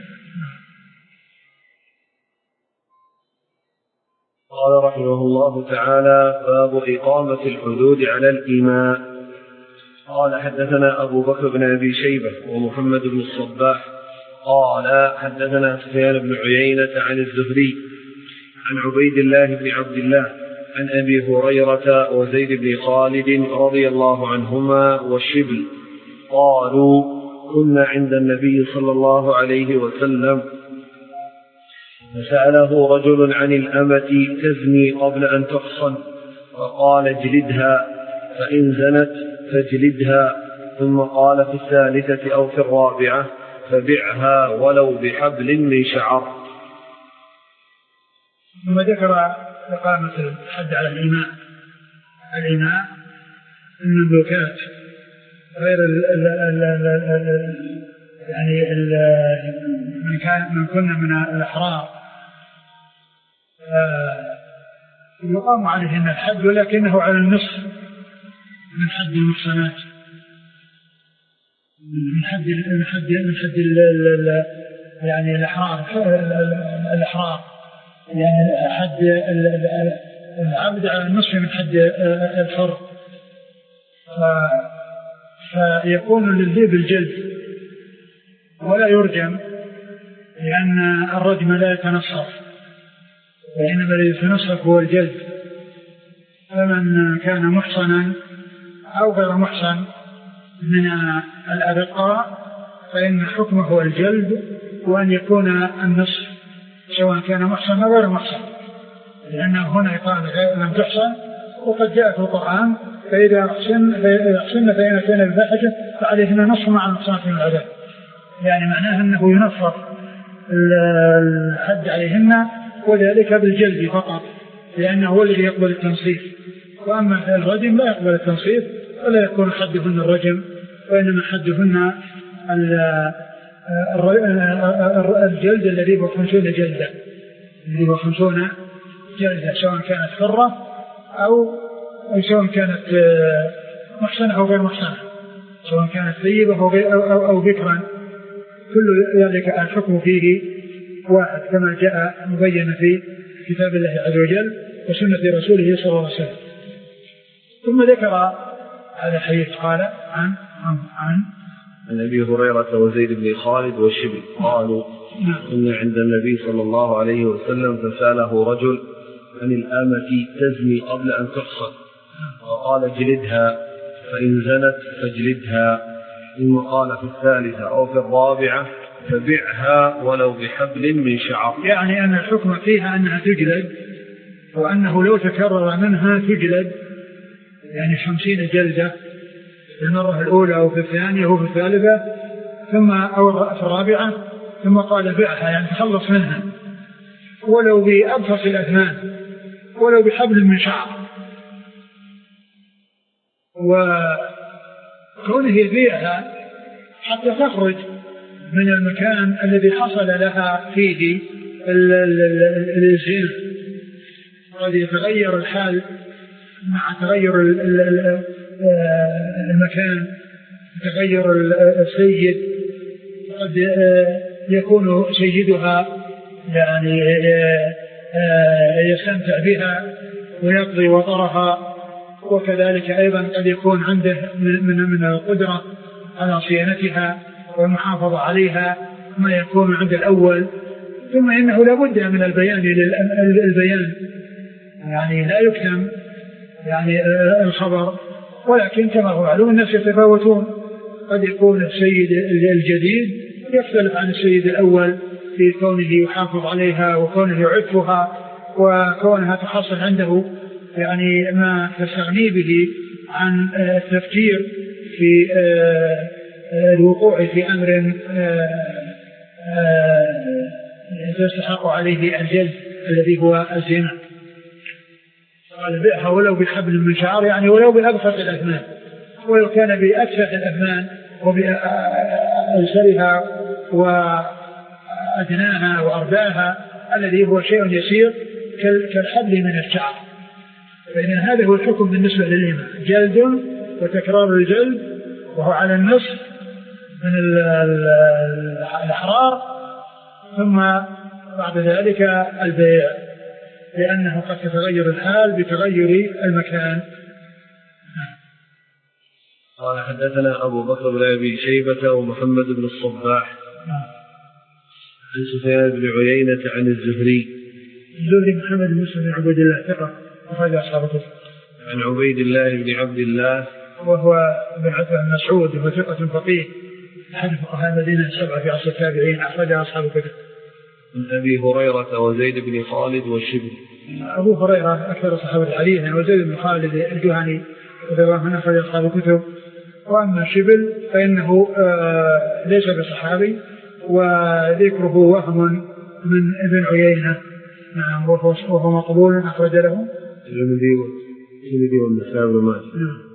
قال رحمه الله تعالى: باب إقامة الحدود على الإيماء. قال: حدثنا أبو بكر بن أبي شيبة ومحمد بن الصباح قال: حدثنا سفيان بن عيينة عن الزهري عن عبيد الله بن عبد الله عن أبي هريرة وزيد بن خالد رضي الله عنهما والشبل قالوا: كنا عند النبي صلى الله عليه وسلم فسأله رجل عن الأمة تزني قبل أن تحصن فقال: اجلدها، فإن زنت فاجلدها. ثم قال في الثالثة أو في الرابعة: فبعها ولو بحبل من شعر. ثم ذكر إقامة الحد على الإماء. الإماء المملوكات غير يعني من كنا من الأحرار يقام عليهن الحد، ولكنه على النصف من حد المحصنات، من حد يعني الأحرار يعني حد العبد على النصف من حد الحر، فيكون للذئب الجلد ولا يرجم، لأن الرجم لا يتنصف، وإنما الذي يتنصف هو الجلد. فمن كان محصنا أو غير محصن من الأرقاء فإن حكمه هو الجلد، وأن يكون النصف سواء كان محصن أو غير محصن، لأنه هنا يقال لم تحصن، وقد جاء في القرآن: فإذا أحسن فإن أتينا بالفاحشة فعليهن نصف مع المحصنات من العذاب. يعني معناه أنه ينفر الحد عليهن، وذلك بالجلد فقط، لأنه هو الذي يقبل التنصيف. وأما الرجم لا يقبل التنصيف، ولا يكون حدهن الرجم، وإنما حدهن الجلد الذي هو 50 جلدة، الذي هو 50 جلدة، سواء كانت حرة أو سواء كانت محسنة أو غير محسنة، سواء كانت ثيبة أو بكرا، كل ذلك الحكم فيه واحد، كما جاء مبين في كتاب الله عز وجل وسنة رسوله صلى الله عليه وسلم. ثم ذكر هذا الحديث قال عن أبي هريرة وزيد بن خالد والشبل قالوا: كنا عند النبي صلى الله عليه وسلم فسأله رجل عن الأمة تزني قبل أن تحصن وقال: اجلدها، فإن زنت فاجلدها. ثم قال في الثالثة أو في الرابعة: فبعها ولو بحبل من شعر. يعني أن الحكم فيها أنها تجلد، وأنه لو تكرر منها تجلد، يعني 50 جلدة في المرة الأولى أو في الثانية أو في الثالثة ثم أو في الرابعة. ثم قال: بعها، يعني تخلص منها ولو بأبفص الأثمان، ولو بحبل من شعر. وكونه يبيعها حتى تخرج من المكان الذي حصل لها فيه الزنا، قد يتغير الحال مع تغير المكان، تغير السيد، قد يكون سيدها يعني يستمتع بها ويقضي وطرها، وكذلك أيضا قد يكون عنده من القدرة على صيانتها والمحافظة عليها ما يكون عند الأول. ثم إنه لابد من البيان يعني لا يكتم يعني الخبر، ولكن كما هو معلوم الناس يتفاوتون، قد يكون السيد الجديد يختلف عن السيد الأول في كونه يحافظ عليها وكونه يعفها وكونها تحصل عنده يعني ما تستغني به عن التفكير في الوقوع في أمر يستحق عليه الجلد الذي هو الزنا. قال بئها ولو بحبل من شعر، يعني ولو بأبسط الأثمان، ولو كان بأبسط الأثمان وبأيسرها وأدناها وأرداها الذي هو شيء يسير كالحبل من الشعر. فإن هذا هو الحكم بالنسبة للإمام، جلد وتكرار الجلد وهو على النصف من الأحرار، ثم بعد ذلك البيع، لأنه قد تتغير الحال بتغير المكان. قال حدثنا أبو بكر بن أبي شيبة ومحمد بن الصباح عن سفيان بن عيينة عن الزهري محمد بن مسلم بن عبد الله ثقة أخرج أصحاب الكتب. عن عبيد الله بن عبد الله وهو بن عتبة بن مسعود وهو ثقة فقيه أحد فقهاء المدينة السبعة في عصر التابعين أخرج أصحاب الكتب. عن أبي هريرة وزيد بن خالد والشبل. أبو هريرة أكثر صحابة الحديث، وزيد بن خالد الجهني رضي الله عنه أخرج أصحاب الكتب. وأما الشبل فإنه ليس بصحابي، وذكره وهم من ابن عيينة، نعم، وهو مقبول أخرج له الترمذي والنسائي وابن ماجه.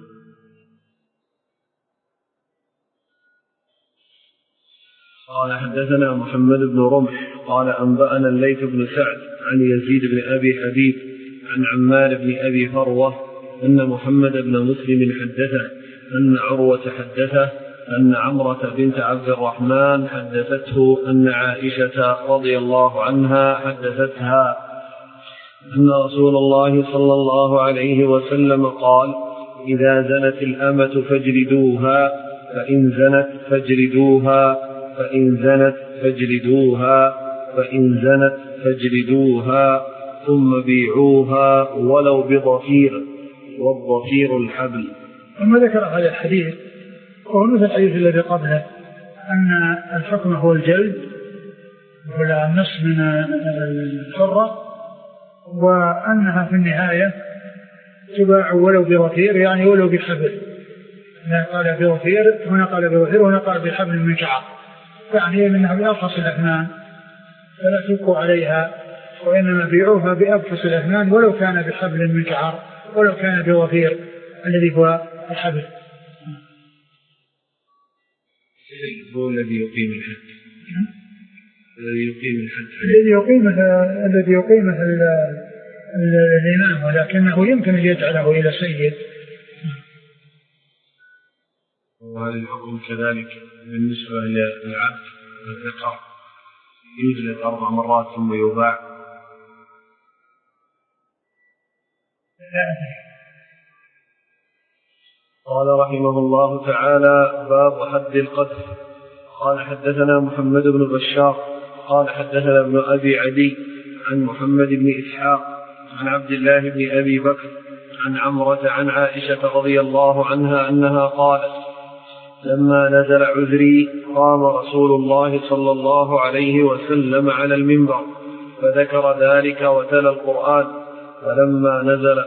قال حدثنا محمد بن رمح قال أنبأنا الليث بن سعد عن يزيد بن أبي حبيب عن عمار بن أبي فروة أن محمد بن مسلم حدثه أن عروة حدثه أن عمرة بنت عبد الرحمن حدثته أن عائشة رضي الله عنها حدثتها أن رسول الله صلى الله عليه وسلم قال: إذا زنت الأمة فاجلدوها، فإن زنت فاجلدوها، فإن زنت فاجلدوها، فإن زنت فاجلدوها، ثم بيعوها ولو بضفير، والضفير الحبل. ثم ذكر هذا الحديث وهو مثل الحديث الذي قبله، أن الحكم هو الجلد ولا النصف من الحرة، وأنها في النهاية تباع ولو بضفير، يعني ولو بحبل. هنا قال بضفير، هنا قال بضفير، وهنا قال بحبل من شعر، يعني منها بأرخص الأثمان فلا تبقوا عليها، وإنما بيعوها بأبخص الأثمان ولو كان بحبل من شعر، ولو كان بضفير الذي هو الحبل. هو الذي يقيم الحد، الذي يقيم الحد، الذي يقيمه الإمام، ولكنه يمكن أن يجعله إلى سيد. وهذا الحكم كذلك بالنسبة للعبد الذكر يجلد 4 مرات ثم يباع. قال رحمه الله تعالى: باب حد القذف. قال حدثنا محمد بن بشار قال حدثنا ابن أبي عدي عن محمد بن إسحاق عن عبد الله بن أبي بكر عن عمرة عن عائشة رضي الله عنها أنها قالت: لما نزل عذري قام رسول الله صلى الله عليه وسلم على المنبر فذكر ذلك وتلا القرآن، فلما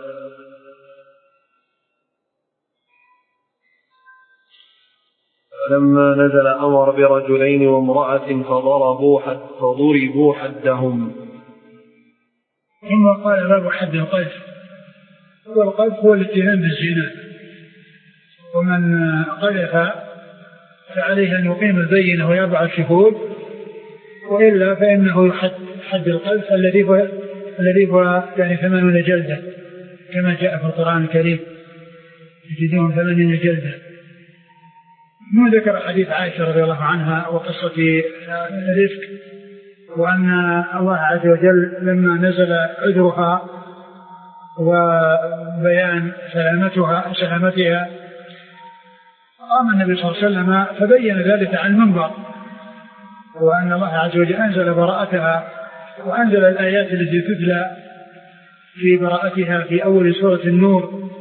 نزل أمر برجلين وامرأة فضربوا حدهم. ثم قال: باب حد القذف. والقذف هو الاتهام بالزنا، ومن قذف فعليه أن يقيم البينة ويربع الشهود، وإلا فإنه يحد حد القذف الذي هو يعني 80 جلدة كما جاء في القرآن الكريم، يجدون 80 جلدة. ما ذكر حديث عائشة رضي الله عنها وقصة الرفق، وأن الله عز وجل لما نزل عذرها وبيان سلامتها قام النبي صلى الله عليه وسلم فبين ذلك عن المنبر، وأن الله عز وجل أنزل براءتها وأنزل الآيات التي تتلى في براءتها في أول سورة النور.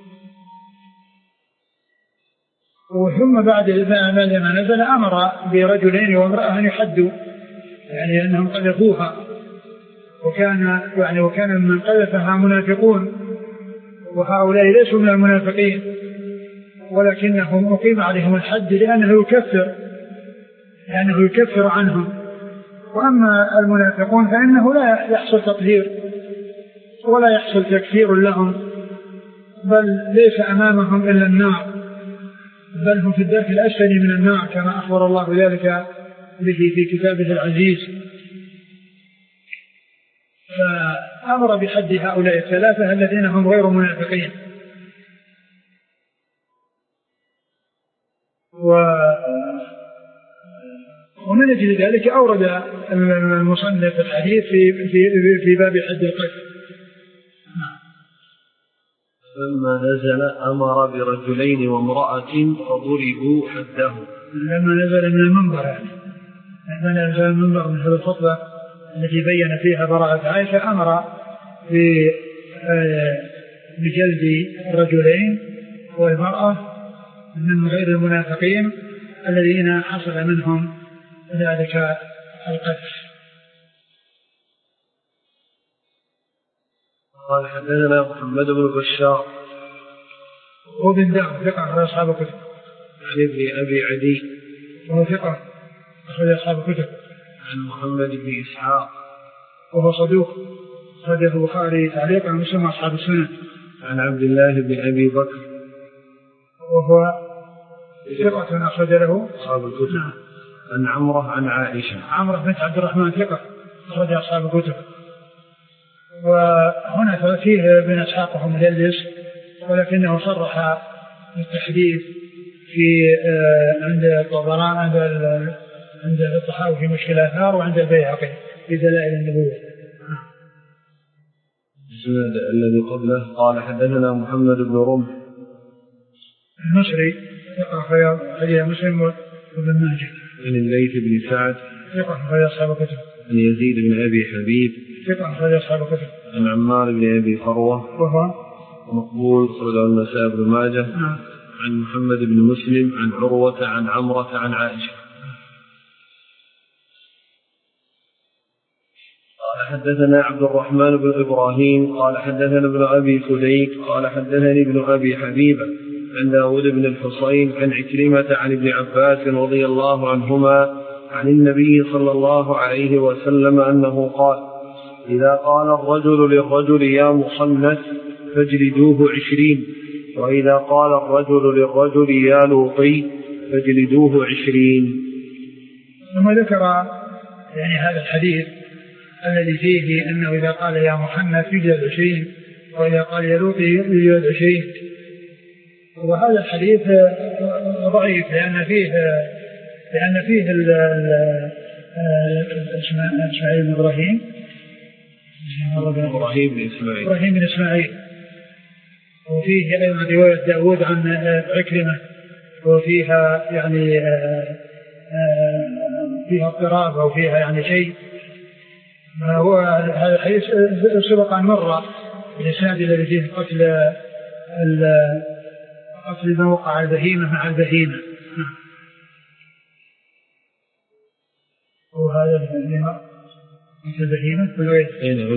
وثم بعد ما نزل أمر برجلين وامرأة أن يحدوا، يعني أنهم قذفوها، وكان من قذفها منافقون وهؤلاء ليسوا من المنافقين، ولكنهم أقيم عليهم الحد لأنه يكفر عنهم. وأما المنافقون فإنه لا يحصل تطهير ولا يحصل تكفير لهم، بل ليس أمامهم إلا النار، بل هم في الدرك الأسفل من النار كما أخبر الله ذلك به في كتابه العزيز. فأمر بحد هؤلاء الثلاثة الذين هم غير منافقين. ومن أجل ذلك أورد المصنف الحديث في باب حد القذف. لما نزل أمر برجلين وامرأة فضربوا حده. لما نزل من المنبر، لما نزل المنبر من هذه الخطبة التي بين فيها براءة عائشة، أمر بجلد الرجلين والمرأة من غير المنافقين الذين حصل منهم ذلك القذف. قال حدثنا محمد بن بشار وابن داود ثقة أخرج أصحاب الكتب. عن ابن أبي عدي وهو ثقة أخرج أصحاب الكتب. عن محمد بن إسحاق وهو صدوق أخرج البخاري تعليقا ومسلم أصحاب السنة. عن عبد الله بن أبي بكر وهو ثقة أخرج له أصحاب الكتب. عن عمرة عن عائشة. عمرة بنت عبد الرحمن ثقة أخرج أصحاب الكتب. وهنا فيه ابن إسحاق وهو مدلس، ولكنه صرح بالتحديث في عند الطبراني عند الطحاوي في مشكل الآثار، وعند البيهقي في دلائل النبوة. الذي قبله قال حدثنا محمد بن رمح المصري ثقة أخرج مسلم وابن ماجه. عن الليث بن سعد ثقة أخرج أصحاب الكتب. عن يزيد بن أبي حبيب ثقة أخرج أصحاب الكتب. عن عمار بن أبي فروة وهو مقبول أخرج النسائي بن ماجه. عن محمد بن مسلم عن عروة عن عمرة عن عائشة. قال حدثنا عبد الرحمن بن إبراهيم قال حدثنا ابن أبي فديك قال حدثني ابن أبي حبيبة عن داود بن الحصين عن عكرمة عن ابن عباس رضي الله عنهما عن النبي صلى الله عليه وسلم أنه قال: إذا قال الرجل للرجل يا مخنث فاجلدوه 20، وإذا قال الرجل للرجل يا لوطي فاجلدوه 20. ثم ذكر يعني هذا الحديث الذي فيه أنه إذا قال يا مخنث يجلد 20، وإذا قال يا لوطي يجلد 20. وهذا الحديث ضعيف لأن فيه إسماعيل بن إبراهيم بن إسماعيل، وفيه أيضا رواية داود عن عكرمة، وفيها يعني فيها اضطراب أو فيها يعني شيء. هو هذا الحديث سبق أن مر الإسناد الذي فيه قتل موقع البهيمة مع البهيمة، وهذا البهيمة مثل البهيمة في الويل.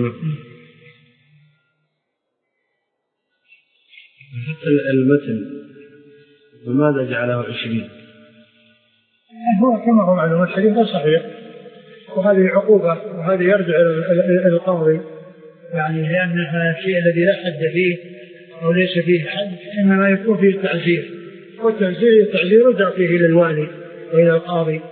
المتن لماذا جعله 20؟ هو كما هو معلوم الحديث صحيح، وهذه عقوبة، وهذه يرجع إلى القاضي يعني، لأن الشيء الذي لا حد فيه أو ليس فيه حد إنما يكون فيه التعزير، والتعزير يرجع فيه إلى الوالي وإلى القاضي.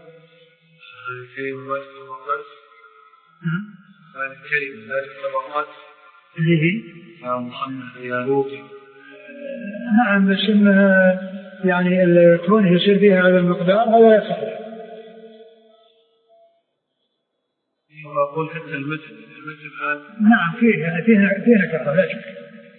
اللي هي نعم، بس إنها يعني كونه يصير فيها هذا المقدار هذا يصح. وأقول حتى المثل الآن نعم فيه نكرة لا شك.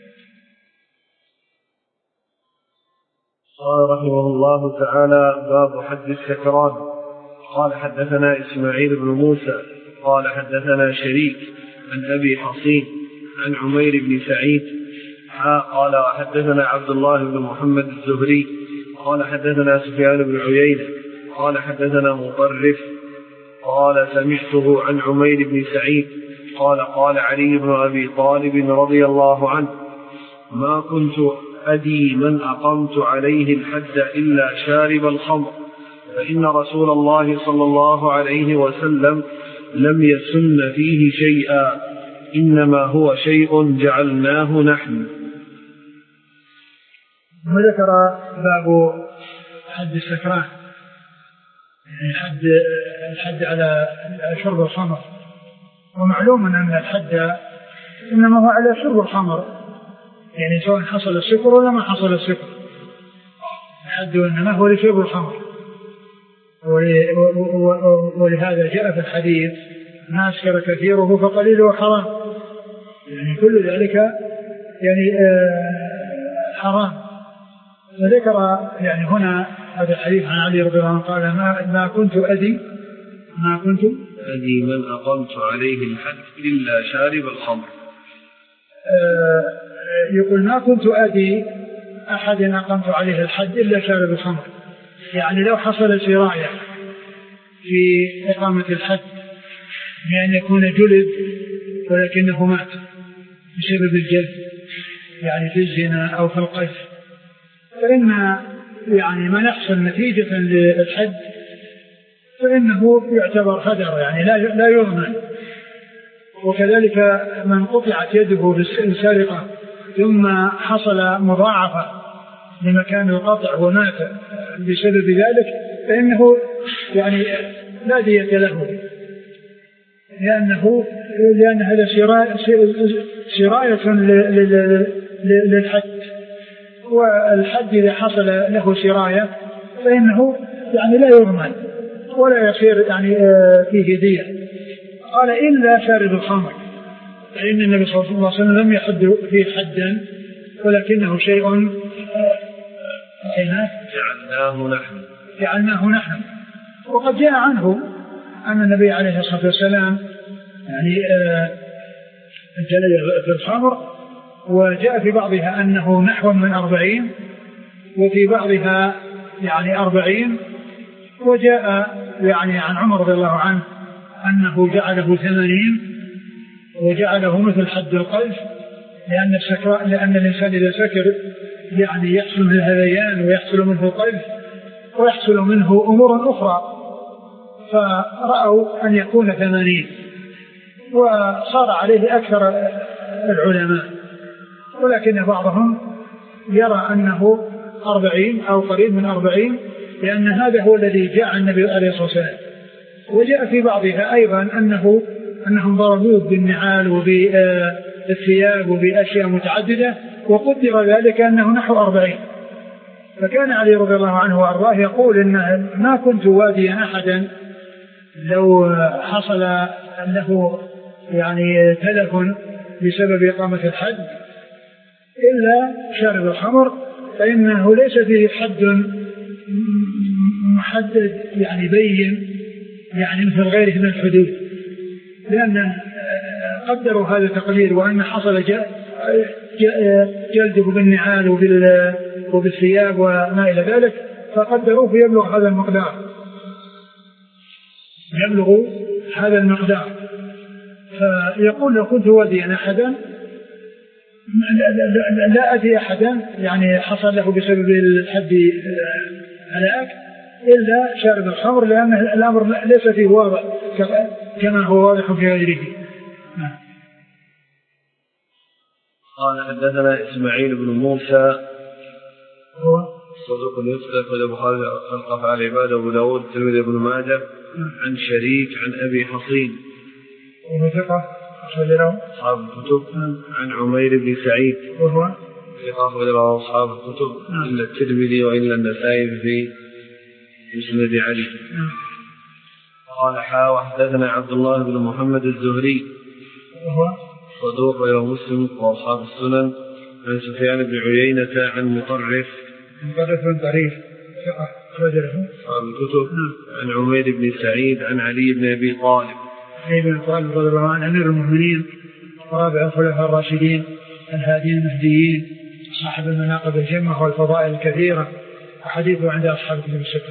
قال رحمه الله تعالى: باب حد السكران. قال حدثنا إسماعيل بن موسى قال حدثنا شريك عن أبي حصين عن عمير بن سعيد قال حدثنا عبد الله بن محمد الزهري قال حدثنا سفيان بن عيينة قال حدثنا مطرف قال سمعته عن عمير بن سعيد قال قال علي بن أبي طالب رضي الله عنه: ما كنت أدي من أقمت عليه الحد إلا شارب الخمر، فإن رسول الله صلى الله عليه وسلم لم يسن فيه شيئا، إنما هو شيء جعلناه نحن. وذكر باب حد السكران، يعني الحد على شرب الخمر، ومعلوم أن الحد إنما هو على شرب الخمر، يعني سواء حصل السكر ولا ما حصل السكر، الحد إنما هو لشرب الخمر. ولهذا جاء في الحديث ما أسكر كثيره فقليله حرام، يعني كل ذلك يعني حرام. وذكر يعني هنا هذا الحديث عن علي رضي الله عنه قال ما كنت أدي من أقمت عليه الحد إلا شارب الخمر. يقول ما كنت أدي أحد أقمت عليه الحد إلا شارب الخمر، يعني لو حصل سراية في إقامة الحد بأن يكون جلد ولكنه مات بسبب الجلد، يعني في الزنا أو في القذف، فإن يعني ما يحصل نتيجة للحد فإنه يعتبر هدر، يعني لا يضمن. وكذلك من قطعت يده بالسرقة ثم حصل مضاعفة لمكان القطع ومات بسبب ذلك فإنه يعني لا دية له، لأن هذا سراية للحد، والحد إذا حصل له سراية فإنه يعني لا يضمن ولا يصير يعني فيه دية. قال إلا شارب الخمر، فإن النبي صلى الله عليه وسلم لم يحد فيه حدا ولكنه شيء جعلناه نحن. وقد جاء عنه أن النبي عليه الصلاة والسلام يعني جلد في الخمر، وجاء في بعضها أنه نحو من 40، وفي بعضها يعني 40، وجاء يعني عن عمر رضي الله عنه أنه جعله 80 وجعله مثل حد القذف، لأن الإنسان إذا سكر يعني يحصل منه الهذيان ويحصل منه القذف ويحصل منه أمور أخرى، فرأوا أن يكون 80، وصار عليه أكثر العلماء، ولكن بعضهم يرى أنه 40 أو قريب من 40، لأن هذا هو الذي جاء عن النبي عليه الصلاة والسلام. وجاء في بعضها أيضا أنهم ضربوه بالنعال وبالثياب وبأشياء متعددة، وقدر ذلك أنه نحو 40. فكان علي رضي الله عنه وأرضاه يقول إن ما كنت واديا أحدا لو حصل له يعني تلف بسبب إقامة الحد إلا شارب الخمر، فإنه ليس فيه حد محدد يعني بين يعني مثل غيره من الحدود، لأن قدروا هذا التقدير، وأن حصل جلده بالنعال وبالثياب وما إلى ذلك، فقدروا فيبلغ هذا المقدار. فيقول لو كنت وديا أحدا لا أدي أحدا يعني حصل له بسبب الحد هلاك إلا شارب الخمر، لأن الأمر ليس فيه واضح كما هو واضح في غيره. قال حدثنا إسماعيل بن موسى هو صدوق يصدق البخاري خلق على العباد أبو داود الترمذي بن ماجه عن شريك عن أبي حصين وهو ثقة أخرج له أصحاب الكتب عن عمير بن سعيد وهو ثقة أخرج له أصحاب الكتب إلا الترمذي وإلا النسائي في مسند علي. قال وحدثنا عبد الله بن محمد الزهري وهو صدوق غير مسلم وأصحاب السنن عن سفيان بن عيينة عن مطرف بن طريف ثقة أخرج له أصحاب الكتب عن عمير بن سعيد عن علي بن أبي طالب رضي الله عنه أمير المؤمنين ورابع الخلفاء الراشدين الهادين المهديين صاحب المناقب الجمة والفضائل الكثيرة، وحديثه عند أصحاب الكتب الستة.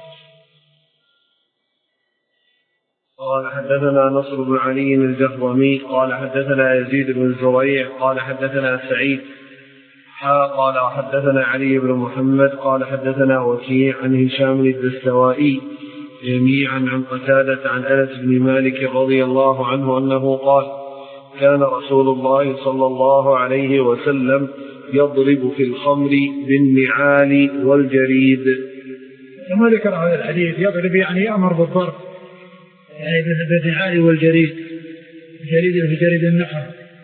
قال حدثنا نصر بن علي الجهضمي قال حدثنا يزيد بن زريع قال حدثنا سعيد قال وحدثنا علي بن محمد قال حدثنا وكيع عن هشام الدستوائي جميعا عن قتادة عن أنس بن مالك رضي الله عنه أنه قال كان رسول الله صلى الله عليه وسلم يضرب في الخمر بالنعال والجريد. ثم ذكر هذا الحديث يضرب يعني يأمر بالضرب يعني بالنعال والجريد، الجريد في جريد النخل،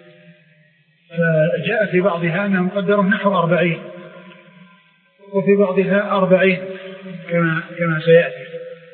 فجاء في بعضها أنه مقدر نحو 40 وفي بعضها 40 كما سيأتي.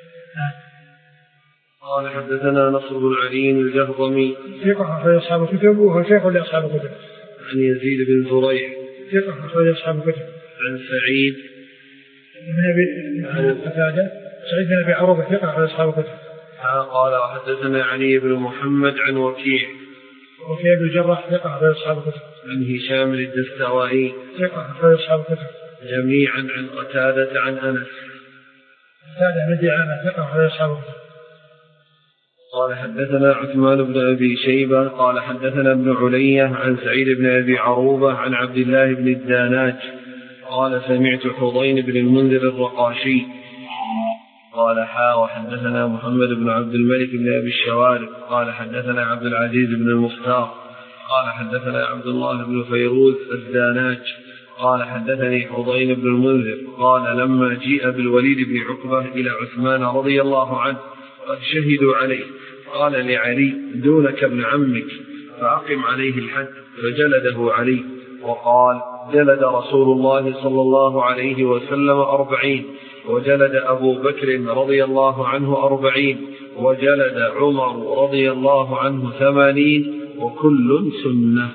قال حدثنا نصر بن علي الجهضمي ثقة في أصحاب الكتب وهو شيخ لأصحاب الكتب. عن يزيد بن زريع ثقة في أصحاب الكتب. عن سعيد بن أبي قتادة سعيد بن أبي عروبة ثقة في أصحاب الكتب. قال وحدثنا علي بن محمد عن وكيع بن الجراح ثقة في أصحاب الكتب. عن هشام الدستوائي ثقة في أصحاب الكتب. جميعا عن قتادة عن أنس. قتادة بن دعامة ثقة في أصحاب الكتب. قال حدثنا عثمان بن أبي شيبة قال حدثنا ابن علية عن سعيد بن أبي عروبة عن عبد الله بن الداناج قال سمعت حضين بن المنذر الرقاشي قال وحدثنا محمد بن عبد الملك بن أبي الشوارب قال حدثنا عبد العزيز بن المختار قال حدثنا عبد الله بن فيروز الداناج قال حدثني حضين بن المنذر قال لما جيء بالوليد بن عقبة إلى عثمان رضي الله عنه قد شهدوا عليه قال لعلي دونك ابن عمك فأقم عليه الحد فجلده علي وقال جلد رسول الله صلى الله عليه وسلم 40 وجلد أبو بكر رضي الله عنه 40 وجلد عمر رضي الله عنه 80 وكل سنة.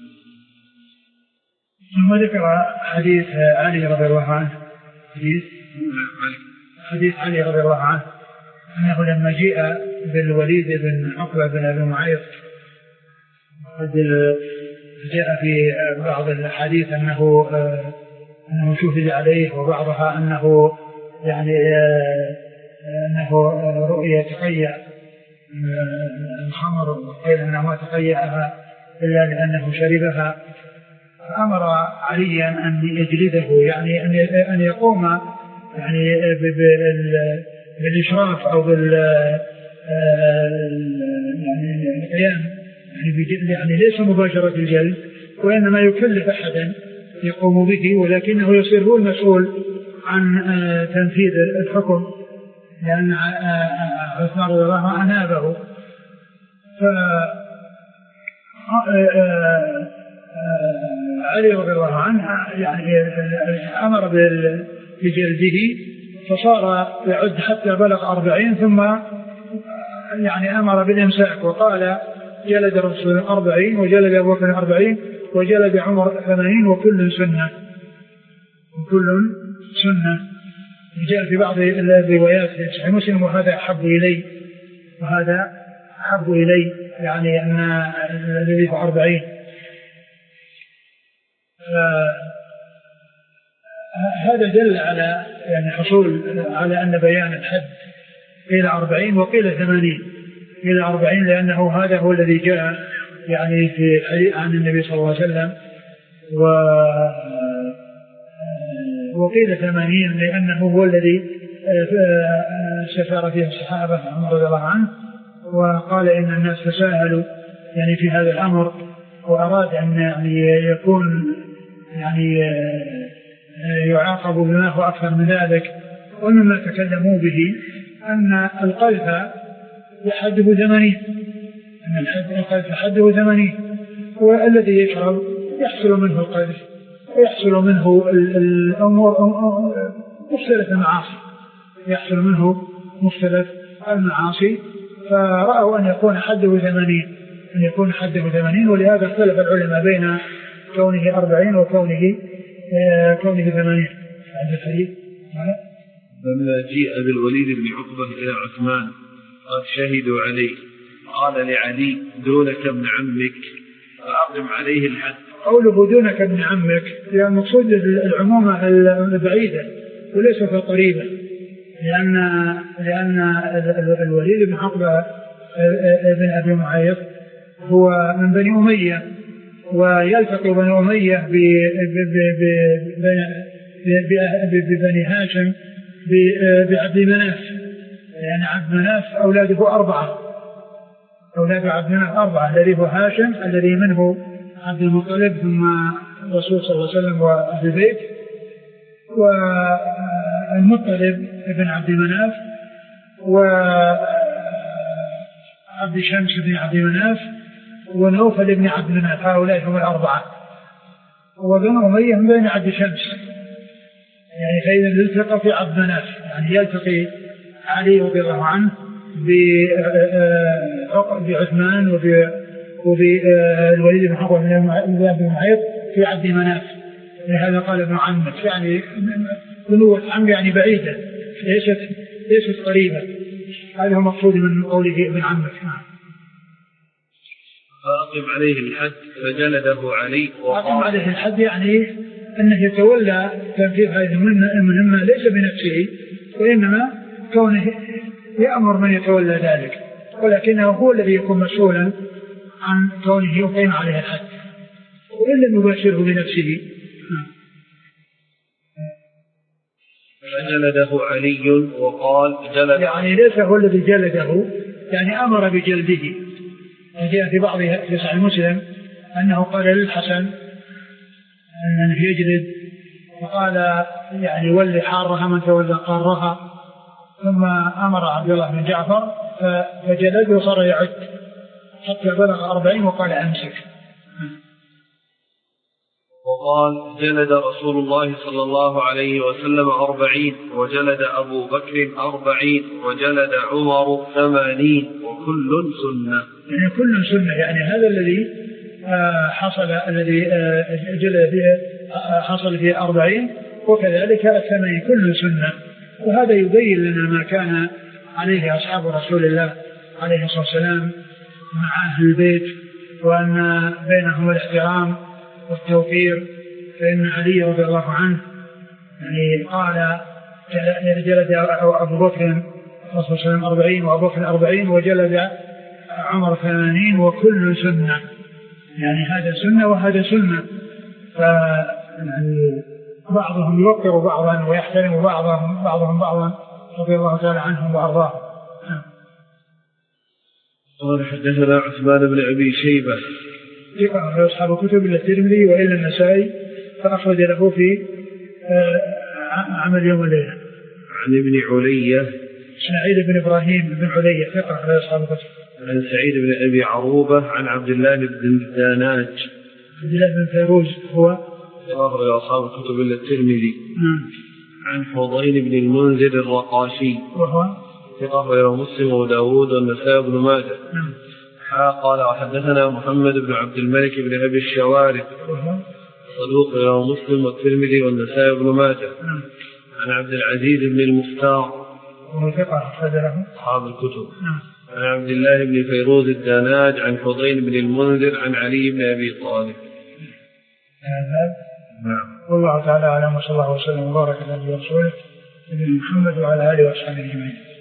ثم ذكر حديث علي رضي الله عنه حديث علي رضي الله عنه أنه لما جيء بالوليد بن عقبة بن أبي معيط قد جاء في بعض الحديث أنه شهد عليه وبعضها أنه يعني أنه رؤية تقيأ الخمر وقيل أنه ما تقيأها إلا لأنه شربها فأمر عليا أن يجلده يعني أن يقوم يعني بالإشراف أو القيام يعني ليس مباشرة الجلد وإنما يكلف أحدا يقوم به ولكنه يصير هو المسؤول عن تنفيذ الحكم لأن عثمان رضي الله عنه أنابه علي رضي الله عنه يعني أمر بجلده فصار يعد حتى بلغ 40 ثم يعني أمر بالإمساك وقال جلد رسول 40 وجلد أبو بكر 40 وجلد عمر 80 وكل سنة جاء في بعض الروايات في صحيح مسلم وهذا أحب إلي يعني أن الذي في 40 هذا دل على يعني حصول على أن بيان الحد قيل 40 وقيل 80 قيل 40 لأنه هذا هو الذي جاء يعني في حديث عن النبي صلى الله عليه وسلم وقيل 80 لأنه هو الذي سفر فيه الصحابة عمر رضي الله عنه وقال إن الناس تساهلوا يعني في هذا الأمر وأراد أن يعني يكون يعني يعاقب بما هو أكثر من ذلك. ومما تكلموا به أن القذف حده 80 أن القذف حده 80 والذي يشرب يحصل منه القذف ويحصل منه الأمور مختلف المعاصي يحصل منه مختلف المعاصي فرأوا أن يكون حده 80 ولهذا اختلف العلماء بين كونه 40 وكونه 80 عند الحديث. لما جيء بالوليد بن عقبة إلى عثمان قد شهدوا عليه قال لعلي دونك ابن عمك فأقم عليه الحد. قوله دونك ابن عمك يعني المقصود العمومة البعيدة وليست القريبة لأن الوليد بن عقبة بن أبي معيط هو من بني أمية ويلتقي بنو أمية ببني هاشم بعبد مناف، يعني عبد مناف أولاده 4، أولاد عبد مناف 4، الذي هو هاشم الذي منه عبد المطلب ثم الرسول صلى الله عليه وسلم وأهل البيت، والمطلب ابن عبد مناف، وعبد شمس بن عبد مناف، ونوفل ابن عبد مناف، هؤلاء هم 4. وبنو أمية من بين عبد شمس، يعني فإذا التقى في عبد مناف، يعني يلتقي علي رضي الله عنه بعثمان وبالوليد بن عقبة بن معيط في عبد مناف. لهذا قال ابن عمك، يعني بنوة عم يعني بعيدة ليست قريبة. هذا هو مقصود من قوله ابن عمك. فأقم عليه الحد فجلده علي. أقم عليه الحد يعني أنه يتولى تنفيذ هذه المهمة ليس بنفسه، وإنما كونه يأمر من يتولى ذلك، ولكنه هو الذي يكون مسؤولا عن كونه يقيم عليه الحد، وإن لم يباشره بنفسه. فجلده علي وقال جلد، يعني ليس هو الذي جلده، يعني أمر بجلده. جاء في بعض في صحيح مسلم أنه قال للحسن أنه يجلد، وقال يعني ولي حارها من تولى قارها، ثم أمر عبد الله بن جعفر فجلده وصار يعد حتى بلغ 40 وقال أمسك. وقال جلد رسول الله صلى الله عليه وسلم 40، وجلد أبو بكر 40، وجلد عمر 80، وكل سنة. يعني كل سنة، يعني هذا الذي حصل، الذي جلد فيه حصل فيه 40، وكذلك 80 كل سنة. وهذا يبين لنا ما كان عليه أصحاب رسول الله عليه الصلاة والسلام مع أهل البيت، وأن بينهم الاحترام والتوقير. فإن علي رضي الله عنه يعني قال جلد أبو بكر رسول الله 40 وأبو بكر 40 وجلد عمر 80 وكل سنة، يعني هذا سنة وهذا سنة. يعني بعضهم يوقر بعضا ويحترم بعضهم بعضا رضي الله تعالى عنهم وأرضاهم. قال حدثنا عثمان بن أبي شيبة ثقة أصحاب الكتب إلا الترمذي وإلا النسائي، فأخرج له في عمل يوم الليلة. عن ابن علية إسماعيل بن إبراهيم بن علية ثقة أصحاب الكتب. عن سعيد بن أبي عروبة عن عبد الله بن الداناج. عبد الله بن فيروز هو أخرج أصحاب الكتب إلا الترمذي. عن حضين بن المنذر الرقاشي وهو ثقة مسلم وداود والنسائي بن ماجه. قال وحدثنا محمد بن عبد الملك بن أبي الشوارب صدوق له مسلم والترمذي والنسائي بن ماجه. عن عبد العزيز بن المختار أصحاب الكتب. عن عبد الله بن فيروز الداناج عن حضين بن المنذر عن علي بن أبي طالب. نعم. والله تعالى أعلم، وصلى الله وسلم وبارك على نبينا محمد وعلى آله وأصحابه أجمعين.